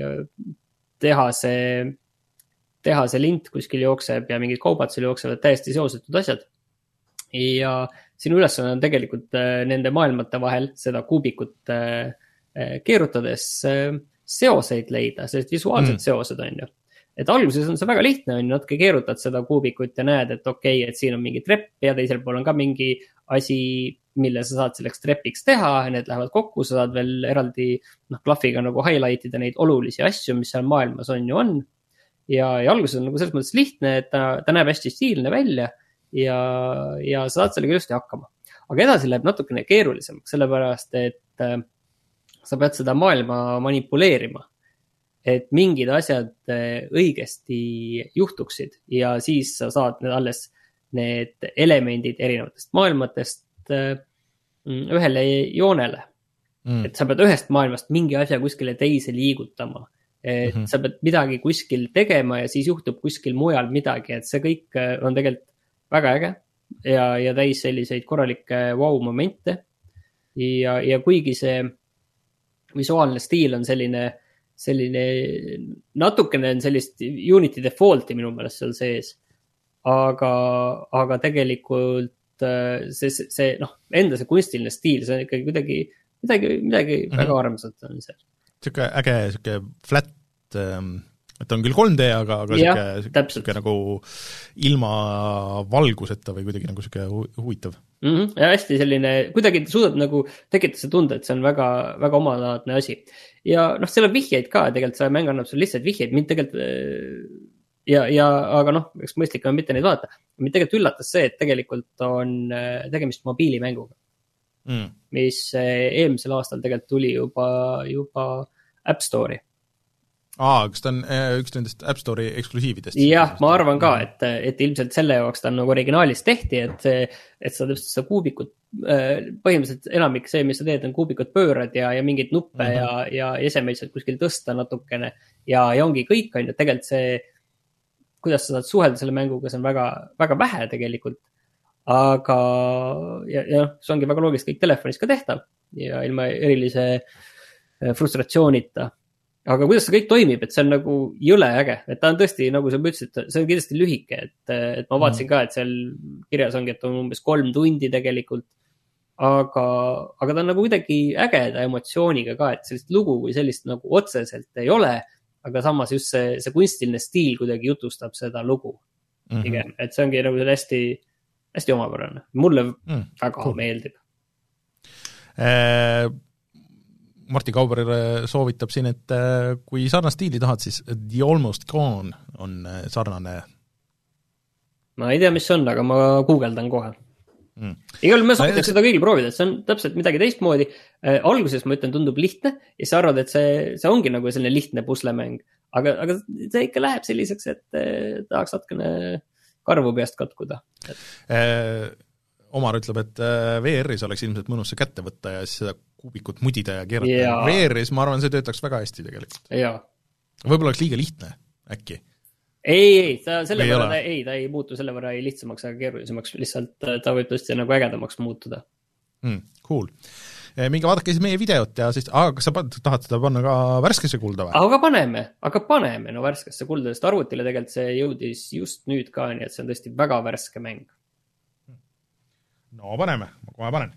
tehase, tehase lint kuskil jookseb ja mingid kaubad seal jooksevad, täiesti seosetud asjad. Ja sinu ülesanne on tegelikult nende maailmate vahel seda kuubikut keerutades seoseid leida, sest visuaalsed mm. seosed on ju. Et alguses on see väga lihtne, on natuke keerutad seda kuubikut ja näed, et okei, okay, et siin on mingi trepp ja teisel pool on ka mingi asi, mille sa saad selleks trepiks teha, need lähevad kokku, sa saad veel eraldi noh, klahviga nagu highlightida neid olulisi asju, mis seal maailmas on ju on. Ja, ja alguses on nagu selles mõttes lihtne, et ta, ta näeb hästi stiilne välja ja, ja sa saad sellega just hakkama. Aga edasi läheb natukene keerulisemaks, sellepärast, et äh, sa pead seda maailma manipuleerima, et mingid asjad äh, õigesti juhtuksid ja siis sa saad need alles need elemendid erinevatest maailmatest äh, ühele joonele. Mm. Et sa pead ühest maailmast mingi asja kuskile teise liigutama. Et mm-hmm. sa pead midagi kuskil tegema ja siis juhtub kuskil mujal midagi, et see kõik on tegelikult väga äge ja, ja täis selliseid korralikke wow-momente ja, ja kuigi see visuaalne stiil on selline, selline natukene on sellist Unity defaulti minu meelest seal sees, aga, aga tegelikult see, see, see noh, enda see kunstiline stiil, see on ikkagi kuidagi midagi, midagi mm-hmm. väga armsat on see. Siuke äge, siuke flat, et on küll kolm D, aga, aga ja, siuke, siuke nagu ilma valguseta või kuidagi nagu siuke huvitav. Mm-hmm. Ja hästi selline, kuidagi suudad nagu tekitada see tunde, et see on väga, väga omalaadne asi. Ja noh, seal on vihjeid ka, tegelikult see mäng annab sul lihtsalt vihjeid, mind tegelikult ja, ja aga noh, eks mõistlik on mitte neid vaadata. Mind tegelikult üllatas see, et tegelikult on tegemist mobiilimänguga, mm. mis eelmisel aastal tegelikult tuli juba, juba App Store'i. Aa, kas ta on üks nendest App Store'i eksklusiividest? Jah, ma arvan ka, et, et ilmselt selle jaoks ta on nagu originaalis tehti, et, et sa täpselt seda kuubikut, põhimõtteliselt enamik see, mis sa teed, on kuubikut pöörad ja, ja mingeid nuppe mm-hmm. ja, ja esemeid sealt kuskil tõsta natukene ja, ja ongi kõik, on ju, tegelikult see kuidas sa saad suhelda selle mänguga, see on väga, väga vähe tegelikult, aga ja, ja see ongi väga loogiliselt kõik telefonis ka tehtav ja ilma erilise frustratsioonita. Aga kuidas see kõik toimib, et see on nagu jõle äge, et ta on tõesti, nagu sa ütlesid, see on kindlasti lühike, et, et ma vaatasin ka, et seal kirjas ongi, et on umbes kolm tundi tegelikult, aga, aga ta on nagu kuidagi ägeda emotsiooniga ka, et sellist lugu kui sellist nagu otseselt ei ole, aga samas just see, see kunstiline stiil kuidagi jutustab seda lugu. Mm-hmm. Et see ongi nagu hästi, hästi omapärane. Mulle mm, väga cool. meeldib. Äh, Martti Kauber soovitab siin, et kui sarnast stiili tahad, siis The Almost Gone on sarnane. Ma ei tea, mis on, aga ma guugeldan kohe. Mm. Igal me soovitaks seda kõigil proovida, et see on täpselt midagi teistmoodi. Äh, alguses ma ütlen, tundub lihtne ja sa arvad, et see, see ongi nagu selline lihtne puslemäng, aga, aga see ikka läheb selliseks, et äh, tahaks natkene karvu peast katkuda. Et... Äh, Omar ütleb, et V R-is oleks ilmselt mõnus see kätte võtta ja siis seda kuubikut mudida ja keerata. Ja. V R-is ma arvan, see töötaks väga hästi tegelikult. Ja. Võib-olla oleks liiga lihtne, äkki. Ei, ei, ta selle võrra, ta, ei, ta ei muutu selle võrra ei lihtsamaks, aga keerulisemaks, lihtsalt ta võib tõesti nagu ägedamaks muutuda. Mm, cool. Minge vaadake siis meie videot ja siis, aga kas sa tahad seda panna ka värskesse kulda või? Aga paneme, aga paneme no värskesse kulda, sest arvutile tegelikult see jõudis just nüüd ka, nii et see on tõesti väga värske mäng. No paneme, ma kohe panen.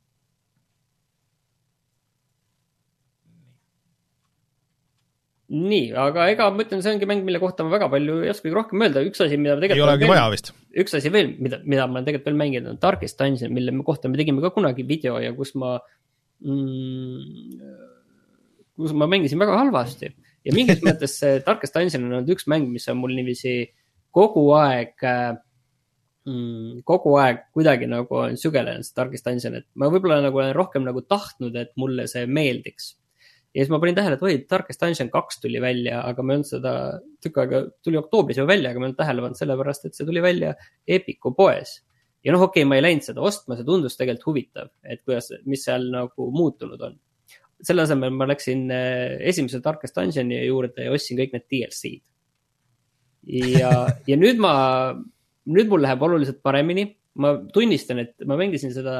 Nii, aga ega ma ütlen, see ongi mäng, mille kohta ma väga palju ei oskagi rohkem mõelda. Üks asi, mida tegelikult... Ei olegi vaja vist. Üks asi veel, mida, mida ma tegelikult veel mänginud, on Darkest Dungeon, mille kohta me tegime ka kunagi video ja kus ma, mm, kus ma mängisin väga halvasti. Ja mingis mõttes see Darkest Dungeon on olnud üks mäng, mis on mul niiviisi kogu aeg, mm, kogu aeg kuidagi nagu on sügelenud see Darkest Dungeon, et ma võib-olla nagu olen rohkem nagu tahtnud, et mulle see meeldiks. Ja siis ma panin tähele, et oi, Darkest Dungeon kaks tuli välja, aga me on seda tükk aega, tuli oktoobris ju välja, aga me on tähele pannud sellepärast, et see tuli välja Epiku poes. Ja noh, okei, ma ei läinud seda ostma, see tundus tegelikult huvitav, et kuidas, mis seal nagu muutunud on. Selle asemel ma läksin esimese Darkest Dungeoni juurde ja ostsin kõik need D L C-d. Ja, ja nüüd ma, nüüd mul läheb oluliselt paremini. Ma tunnistan, et ma mängisin seda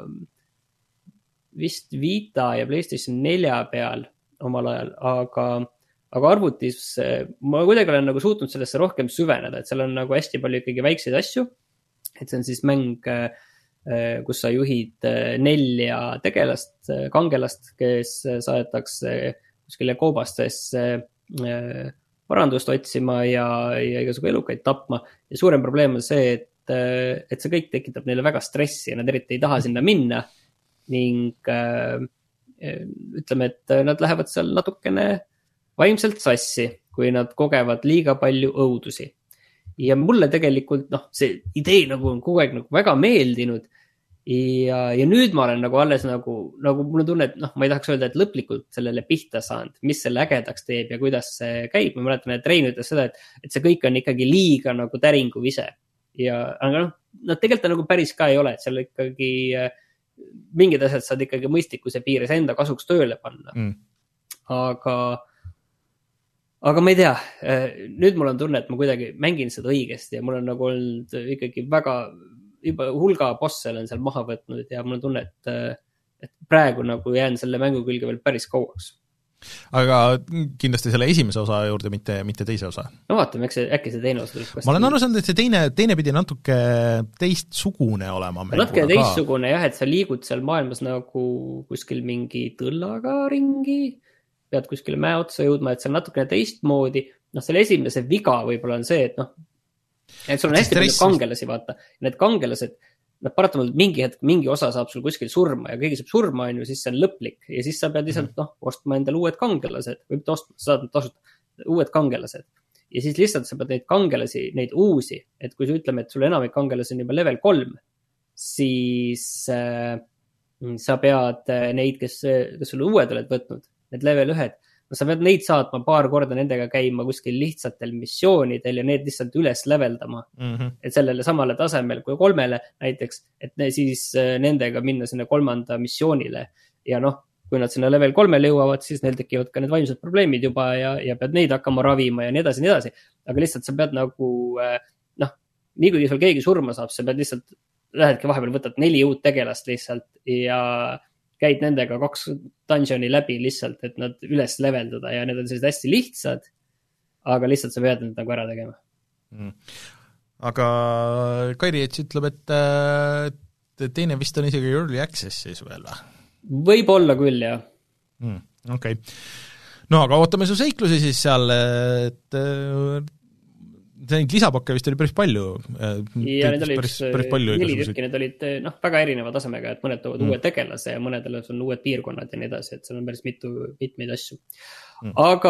vist Vita ja PlayStation nelja peal omal ajal, aga, aga arvutis ma kuidagi olen nagu suutnud sellesse rohkem süveneda, et seal on nagu hästi palju ikkagi väikseid asju, et see on siis mäng, kus sa juhid nelja tegelast, kangelast, kes saadetakse kuskile koobastesse varandust otsima ja, ja igasugu elukaid tapma ja suurem probleem on see, et, et see kõik tekitab neile väga stressi ja nad eriti ei taha sinna minna ning äh, ütleme, et nad lähevad seal natukene vaimselt sassi, kui nad kogevad liiga palju õudusi. Ja mulle tegelikult, noh, see idee nagu on kogu aeg nagu väga meeldinud ja, ja nüüd ma olen nagu alles nagu, nagu mul on tunne, et noh, ma ei tahaks öelda, et lõplikult sellele pihta saanud, mis selle ägedaks teeb ja kuidas see käib. Ma mäletan, et Rein ütles seda, et, et see kõik on ikkagi liiga nagu täringu vise. Ja, aga noh, no tegelikult nagu päris ka ei ole, et seal ikkagi mingid asjad saad ikkagi mõistlikkuse piires enda kasuks tööle panna. Mm. Aga, aga ma ei tea, nüüd mul on tunne, et ma kuidagi mängin seda õigesti ja mul on nagu olnud ikkagi väga, juba hulga bosse olen seal maha võtnud ja mul on tunne, et, et praegu nagu jään selle mängu külge veel päris kauaks. aga kindlasti selle esimese osa juurde, mitte, mitte teise osa. no vaatame, eks see, äkki see teine osa tuleb. ma olen aru saanud, et see teine, teine pidi natuke teistsugune olema. natuke teistsugune jah, et sa liigud seal maailmas nagu kuskil mingi tõllaga ringi, pead kuskile mäe otsa jõudma, et see on natukene teistmoodi. noh, selle esimese viga võib-olla on see, et noh, et sul on hästi palju kangelasi, vaata. Need kangelased, nad paratamalt mingi hetk, mingi osa saab sul kuskil surma ja keegi saab surma, on ju, siis see on lõplik ja siis sa pead lihtsalt, noh, ostma endale uued kangelased või mitte ostma, sa saad tasuta uued kangelased ja siis lihtsalt sa pead neid kangelasi, neid uusi, et kui sa ütleme, et sul enamik kangelasi on juba level kolm, siis äh, sa pead neid, kes, kes sulle uued oled võtnud, need level ühed, no sa pead neid saatma paar korda nendega käima kuskil lihtsatel missioonidel ja need lihtsalt üles leveldama. Mm-hmm. Et sellele samale tasemel kui kolmele näiteks, et ne, siis nendega minna sinna kolmanda missioonile. Ja noh, kui nad sinna level kolmele jõuavad, siis neil tekivad ka need vaimsed probleemid juba ja, ja pead neid hakkama ravima ja nii edasi, nii edasi. Aga lihtsalt sa pead nagu, noh, nii kui sul keegi surma saab, sa pead lihtsalt, lähedki vahepeal võtad neli uut tegelast lihtsalt ja käid nendega kaks dungeoni läbi lihtsalt, et nad üles leveldada ja need on sellised hästi lihtsad, aga lihtsalt sa pead need nagu ära tegema. Mm. Aga Kairi Ets ütleb, et, et teine vist on isegi early access siis veel või? Võib-olla küll, jah. Mm, okei. Okay. No aga ootame su seiklusi siis seal, et neid lisapakke vist oli päris palju. Ja need oli päris, päris palju neli tükki, need olid noh, väga erineva tasemega, et mõned toovad mm. uue tegelase ja mõnedele on uued piirkonnad ja nii edasi, et seal on päris mitu, mitmeid asju. Mm. Aga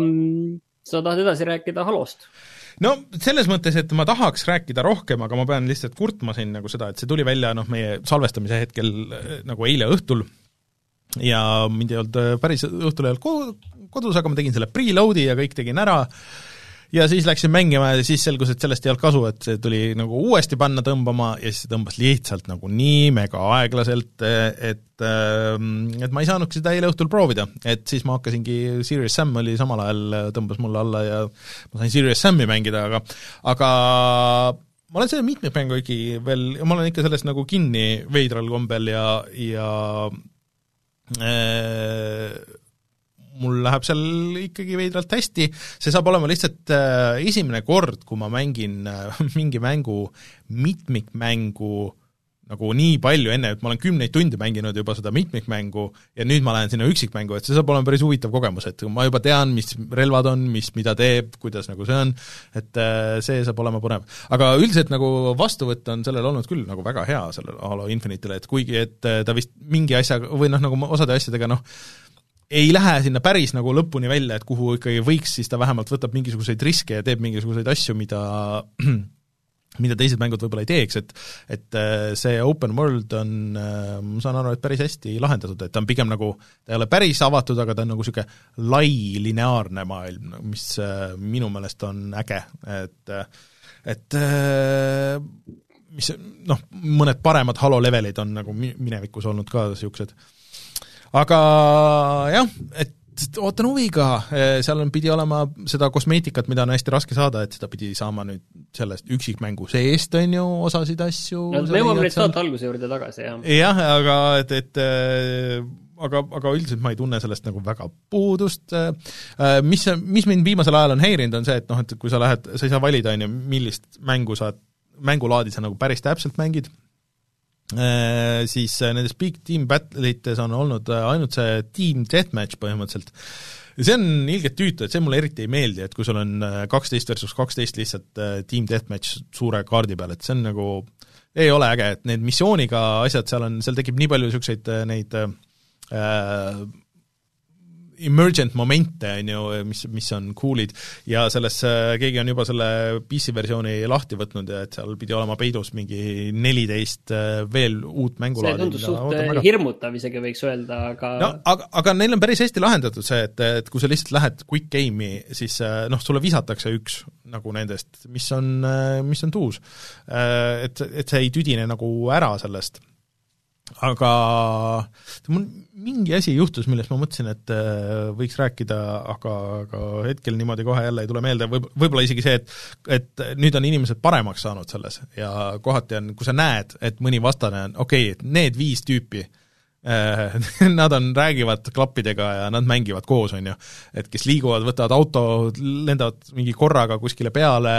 sa tahad edasi rääkida Halost? No selles mõttes, et ma tahaks rääkida rohkem, aga ma pean lihtsalt kurtma siin nagu seda, et see tuli välja noh, meie salvestamise hetkel nagu eile õhtul ja mind ei olnud päris õhtul ei olnud kodus, aga ma tegin selle preloadi ja kõik tegin ära ja siis läksin mängima ja siis selgus, et sellest ei olnud kasu, et see tuli nagu uuesti panna tõmbama ja siis see tõmbas lihtsalt nagu nii mega aeglaselt, et, et ma ei saanudki seda eile õhtul proovida, et siis ma hakkasingi, Serious Sam oli samal ajal, tõmbas mulle alla ja ma sain Serious Sami mängida, aga aga ma olen selle mitmikmängu ikkagi veel, ma olen ikka sellest nagu kinni veidral kombel ja, ja äh, mul läheb seal ikkagi veidralt hästi, see saab olema lihtsalt äh, esimene kord, kui ma mängin äh, mingi mängu, mitmikmängu nagu nii palju enne, et ma olen kümneid tunde mänginud juba seda mitmikmängu ja nüüd ma lähen sinna üksikmängu, et see saab olema päris huvitav kogemus, et ma juba tean, mis relvad on, mis mida teeb, kuidas nagu see on, et äh, see saab olema põnev. Aga üldiselt nagu vastuvõtt on sellel olnud küll nagu väga hea, sellel Halo Infinite'ile, et kuigi et ta vist mingi asja, või noh, nagu osade asjadega noh, ei lähe sinna päris nagu lõpuni välja, et kuhu ikkagi võiks, siis ta vähemalt võtab mingisuguseid riske ja teeb mingisuguseid asju, mida mida teised mängud võib-olla ei teeks, et et see open world on, ma saan aru, et päris hästi lahendatud, et ta on pigem nagu, ta ei ole päris avatud, aga ta on nagu niisugune lai lineaarne maailm, mis minu meelest on äge, et et mis noh, mõned paremad Halo levelid on nagu minevikus olnud ka niisugused. Aga jah, et ootan huviga, seal on pidi olema seda kosmeetikat, mida on hästi raske saada, et seda pidi saama nüüd sellest üksikmängu seest, on ju, osasid asju. No, me jõuame nüüd saata alguse juurde tagasi, jah. Jah, aga et, et aga, aga üldiselt ma ei tunne sellest nagu väga puudust. Mis, mis mind viimasel ajal on häirinud, on see, et noh, et kui sa lähed, sa ei saa valida, on ju, millist mängu sa, mängulaadi sa nagu päris täpselt mängid, Äh, siis nendes Big Team Battleites on olnud ainult see Team Deathmatch põhimõtteliselt. Ja see on ilgelt tüütu, et see mulle eriti ei meeldi, et kui sul on kaksteist versus kaksteist lihtsalt Team Deathmatch suure kaardi peal, et see on nagu, ei ole äge, et need missiooniga asjad seal on, seal tekib nii palju niisuguseid neid äh, emergent momente, on ju, mis, mis on coolid ja selles keegi on juba selle P C-versiooni lahti võtnud ja et seal pidi olema peidus mingi neliteist veel uut mängulaadi. See tundus suht hirmutav isegi võiks öelda, aga no, aga, aga neil on päris hästi lahendatud see, et, et kui sa lihtsalt lähed quick game'i, siis noh, sulle visatakse üks nagu nendest, mis on, mis on tuus. Et, et see ei tüdine nagu ära sellest. Aga mul mingi asi juhtus, millest ma mõtlesin, et võiks rääkida, aga, aga hetkel niimoodi kohe jälle ei tule meelde, võib, võib-olla isegi see, et, et nüüd on inimesed paremaks saanud selles ja kohati on, kui sa näed, et mõni vastane on, okei, okay, et need viis tüüpi nad on, räägivad klappidega ja nad mängivad koos, on ju. Et kes liiguvad, võtavad auto, lendavad mingi korraga kuskile peale,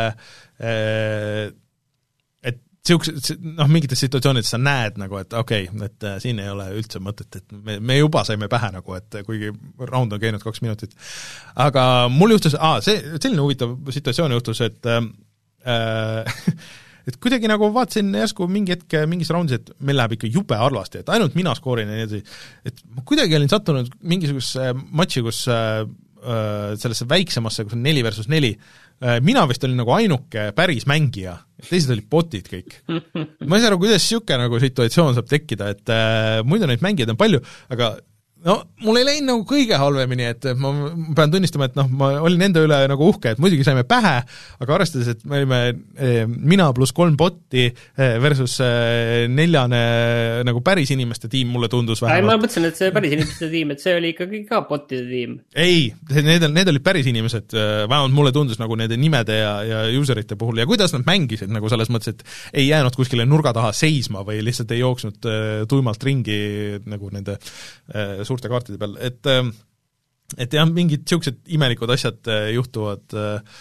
et siukse, noh, mingites situatsioonides sa näed nagu, et okei okay,, et siin ei ole üldse mõtet, et me, me juba saime pähe nagu, et kuigi round on käinud kaks minutit. Aga mul juhtus, aa, see, selline huvitav situatsioon juhtus, et äh, et kuidagi nagu vaatasin järsku mingi hetk mingis raundis, et meil läheb ikka jube halvasti, et ainult mina skoorin ja nii edasi, et ma kuidagi olin sattunud mingisuguse matši, kus äh, sellesse väiksemasse, kus on neli versus neli, äh, mina vist olin nagu ainuke päris mängija, teised olid botid kõik. Ma ei saa aru, kuidas siuke nagu situatsioon saab tekkida, et äh, muidu neid mängijaid on palju, aga no mul ei läinud nagu kõige halvemini, et ma pean tunnistama, et noh, ma olin enda üle nagu uhke, et muidugi saime pähe, aga arvestades, et me olime eh, mina pluss kolm botti eh, versus eh, neljane nagu päris inimeste tiim, mulle tundus vähemalt. Ma mõtlesin, et see päris inimeste tiim, et see oli ikkagi ka bottide tiim. Ei, need, need olid päris inimesed, vähemalt mulle tundus nagu nende nimede ja, ja userite puhul ja kuidas nad mängisid nagu selles mõttes, et ei jäänud kuskile nurga taha seisma või lihtsalt ei jooksnud eh, tuimalt ringi nagu nende eh, suurte kaartide peal, et et jah, mingid siuksed imelikud asjad juhtuvad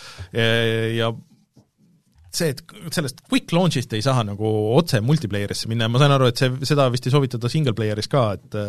ja see, et sellest quick launch'ist ei saa nagu otse multiplayerisse minna, ma sain aru, et see, seda vist ei soovitada single playeris ka, et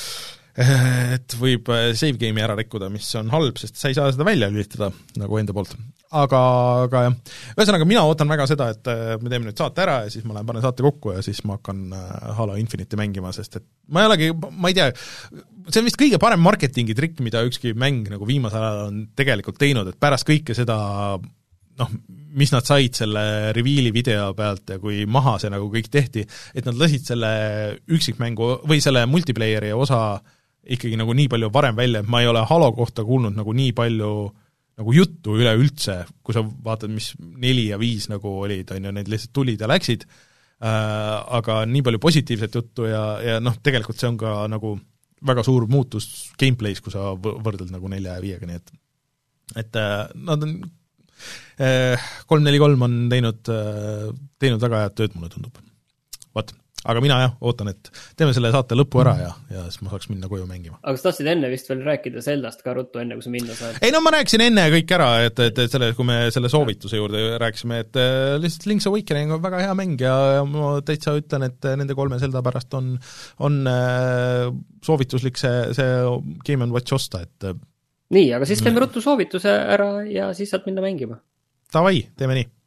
et võib save game'i ära rikkuda, mis on halb, sest sa ei saa seda välja lülitada nagu enda poolt. Aga, aga jah, ühesõnaga mina ootan väga seda, et me teeme nüüd saate ära ja siis ma lähen panen saate kokku ja siis ma hakkan Halo Infinite'i mängima, sest et ma ei olegi, ma ei tea, see on vist kõige parem marketingi trikk, mida ükski mäng nagu viimasel ajal on tegelikult teinud, et pärast kõike seda noh, mis nad said selle reveali video pealt ja kui maha see nagu kõik tehti, et nad lasid selle üksikmängu või selle multiplayeri osa ikkagi nagu nii palju varem välja, et ma ei ole Halo kohta kuulnud nagu nii palju nagu juttu üleüldse, kui sa vaatad, mis neli ja viis nagu olid, on ju, need lihtsalt tulid ja läksid, äh, aga nii palju positiivset juttu ja, ja noh, tegelikult see on ka nagu väga suur muutus gameplay's, kui sa võrdled nagu nelja ja viiega, nii et et äh, nad on äh, kolm neli kolm on teinud, äh, teinud väga head tööd, mulle tundub. Vaat. Aga mina jah, ootan, et teeme selle saate lõpu ära ja, ja siis ma saaks minna koju mängima. Aga sa tahtsid enne vist veel rääkida Zeldast ka ruttu, enne kui sa minna saad? Ei no ma rääkisin enne kõik ära, et, et, et selle, kui me selle soovituse juurde rääkisime, et lihtsalt Link's Awakening on väga hea mäng ja, ja ma täitsa ütlen, et nende kolme Zelda pärast on, on soovituslik see, see Game and Watch osta, et nii, aga siis teeme ruttu soovituse ära ja siis saad minna mängima. Tavai, teeme nii.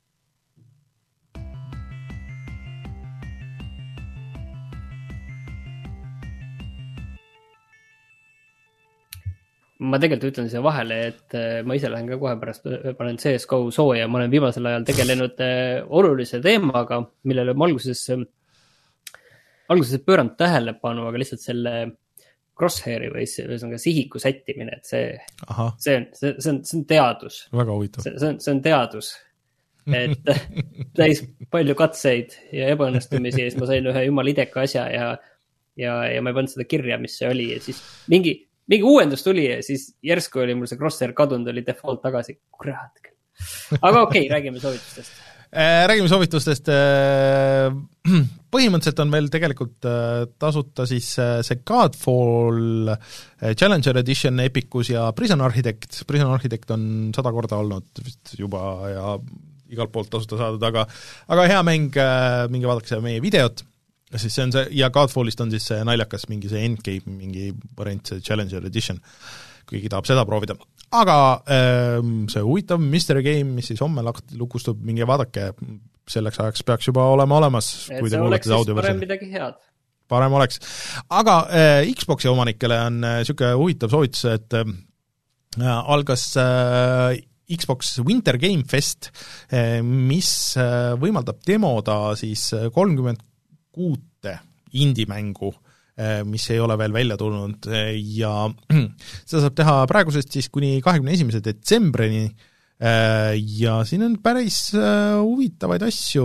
Ma tegelikult ütlen siia vahele, et ma ise lähen ka kohe pärast, panen C S G O sooja, ma olen viimasel ajal tegelenud olulise teemaga, millele ma alguses, alguses pööranud tähelepanu, aga lihtsalt selle crosshairi või ühesõnaga sihiku sättimine, et see, see, on, see, see, on, see on teadus. Väga huvitav. See, see, on, see on teadus. Et täis palju katseid ja ebaõnnestumisi ja siis ma sain ühe jumala ideka asja ja, ja, ja ma ei pannud seda kirja, mis see oli ja siis mingi mingi uuendus tuli ja siis järsku oli mul see crosshair kadunud, oli default tagasi. Kurat. Aga okei, okay, räägime soovitustest. Räägime soovitustest. Põhimõtteliselt on meil tegelikult tasuta siis see Godfall Challenger Edition Epicus ja Prison Architect. Prison Architect on sada korda olnud vist juba ja igalt poolt tasuta saadud, aga, aga hea mäng, mingi vaadake meie videot. Siis see on see, ja Godfallist on siis see naljakas mingi see endgame, mingi variant, see Challenger Edition, kuigi tahab seda proovida. Aga ähm, see huvitav mystery game, mis siis homme lukustub, mingi vaadake, selleks ajaks peaks juba olema olemas. Et see oleks siis parem midagi head. Parem oleks. Aga äh, Xboxi omanikele on äh, siuke huvitav soovitus, et äh, algas äh, Xbox Winter Game Fest, äh, mis äh, võimaldab demoda siis kolmkümmend kuute indie-mängu, mis ei ole veel välja tulnud ja seda saab teha praegusest siis kuni kahekümne esimese detsembrini ja siin on päris huvitavaid asju.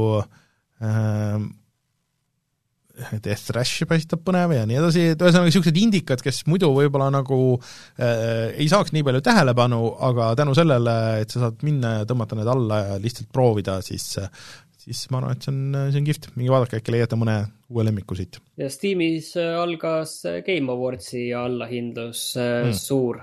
Death Rush paistab põnev ja nii edasi, et ühesõnaga siuksed indikad, kes muidu võib-olla nagu äh, ei saaks nii palju tähelepanu, aga tänu sellele, et sa saad minna ja tõmmata need alla ja lihtsalt proovida, siis siis ma arvan, et see on, see on kihvt, mingi vaadake, äkki leiate mõne uue lemmiku siit. Ja Steamis algas Game Awardsi allahindlus mm. suur.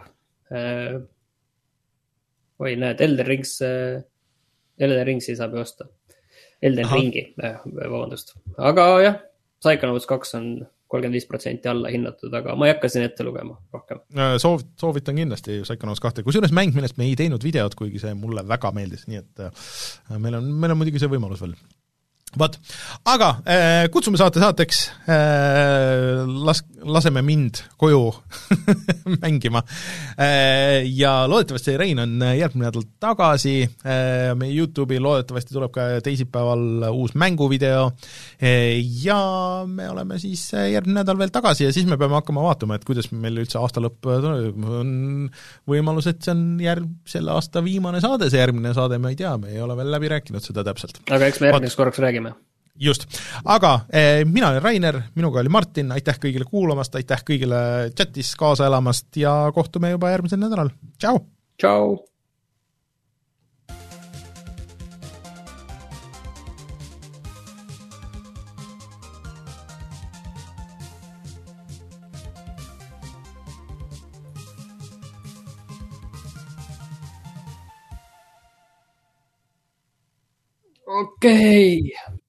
Oi, näed, Elden Rings, Elden Ringsi saab ju osta. Elden Aha. Ringi, vabandust. Aga jah, Psychonauts kaks on kolmkümmend viis protsenti alla hinnatud, aga ma ei hakka siin ette lugema rohkem. Soov, soovitan kindlasti Psychonauts kahte, kusjuures mäng, millest me ei teinud videot, kuigi see mulle väga meeldis, nii et meil on, meil on muidugi see võimalus veel. Vaat, aga äh, kutsume saate saateks, äh, las, laseme mind koju mängima äh, ja loodetavasti Rein on järgmine nädal tagasi, äh, meie YouTube'i loodetavasti tuleb ka teisipäeval uus mänguvideo äh, ja me oleme siis järgmine nädal veel tagasi ja siis me peame hakkama vaatama, et kuidas meil üldse aasta lõpp on võimalus, et see on järg, selle aasta viimane saade, see järgmine saade, me ei tea, me ei ole veel läbi rääkinud seda täpselt. Aga eks me järgmiseks korraks räägime. Just, aga eh, mina olen Rainer, minuga oli Martin, aitäh kõigile kuulamast, aitäh kõigile chatis kaasa elamast ja kohtume juba järgmisel nädalal. Tšau! Tšau! Okei. Okay.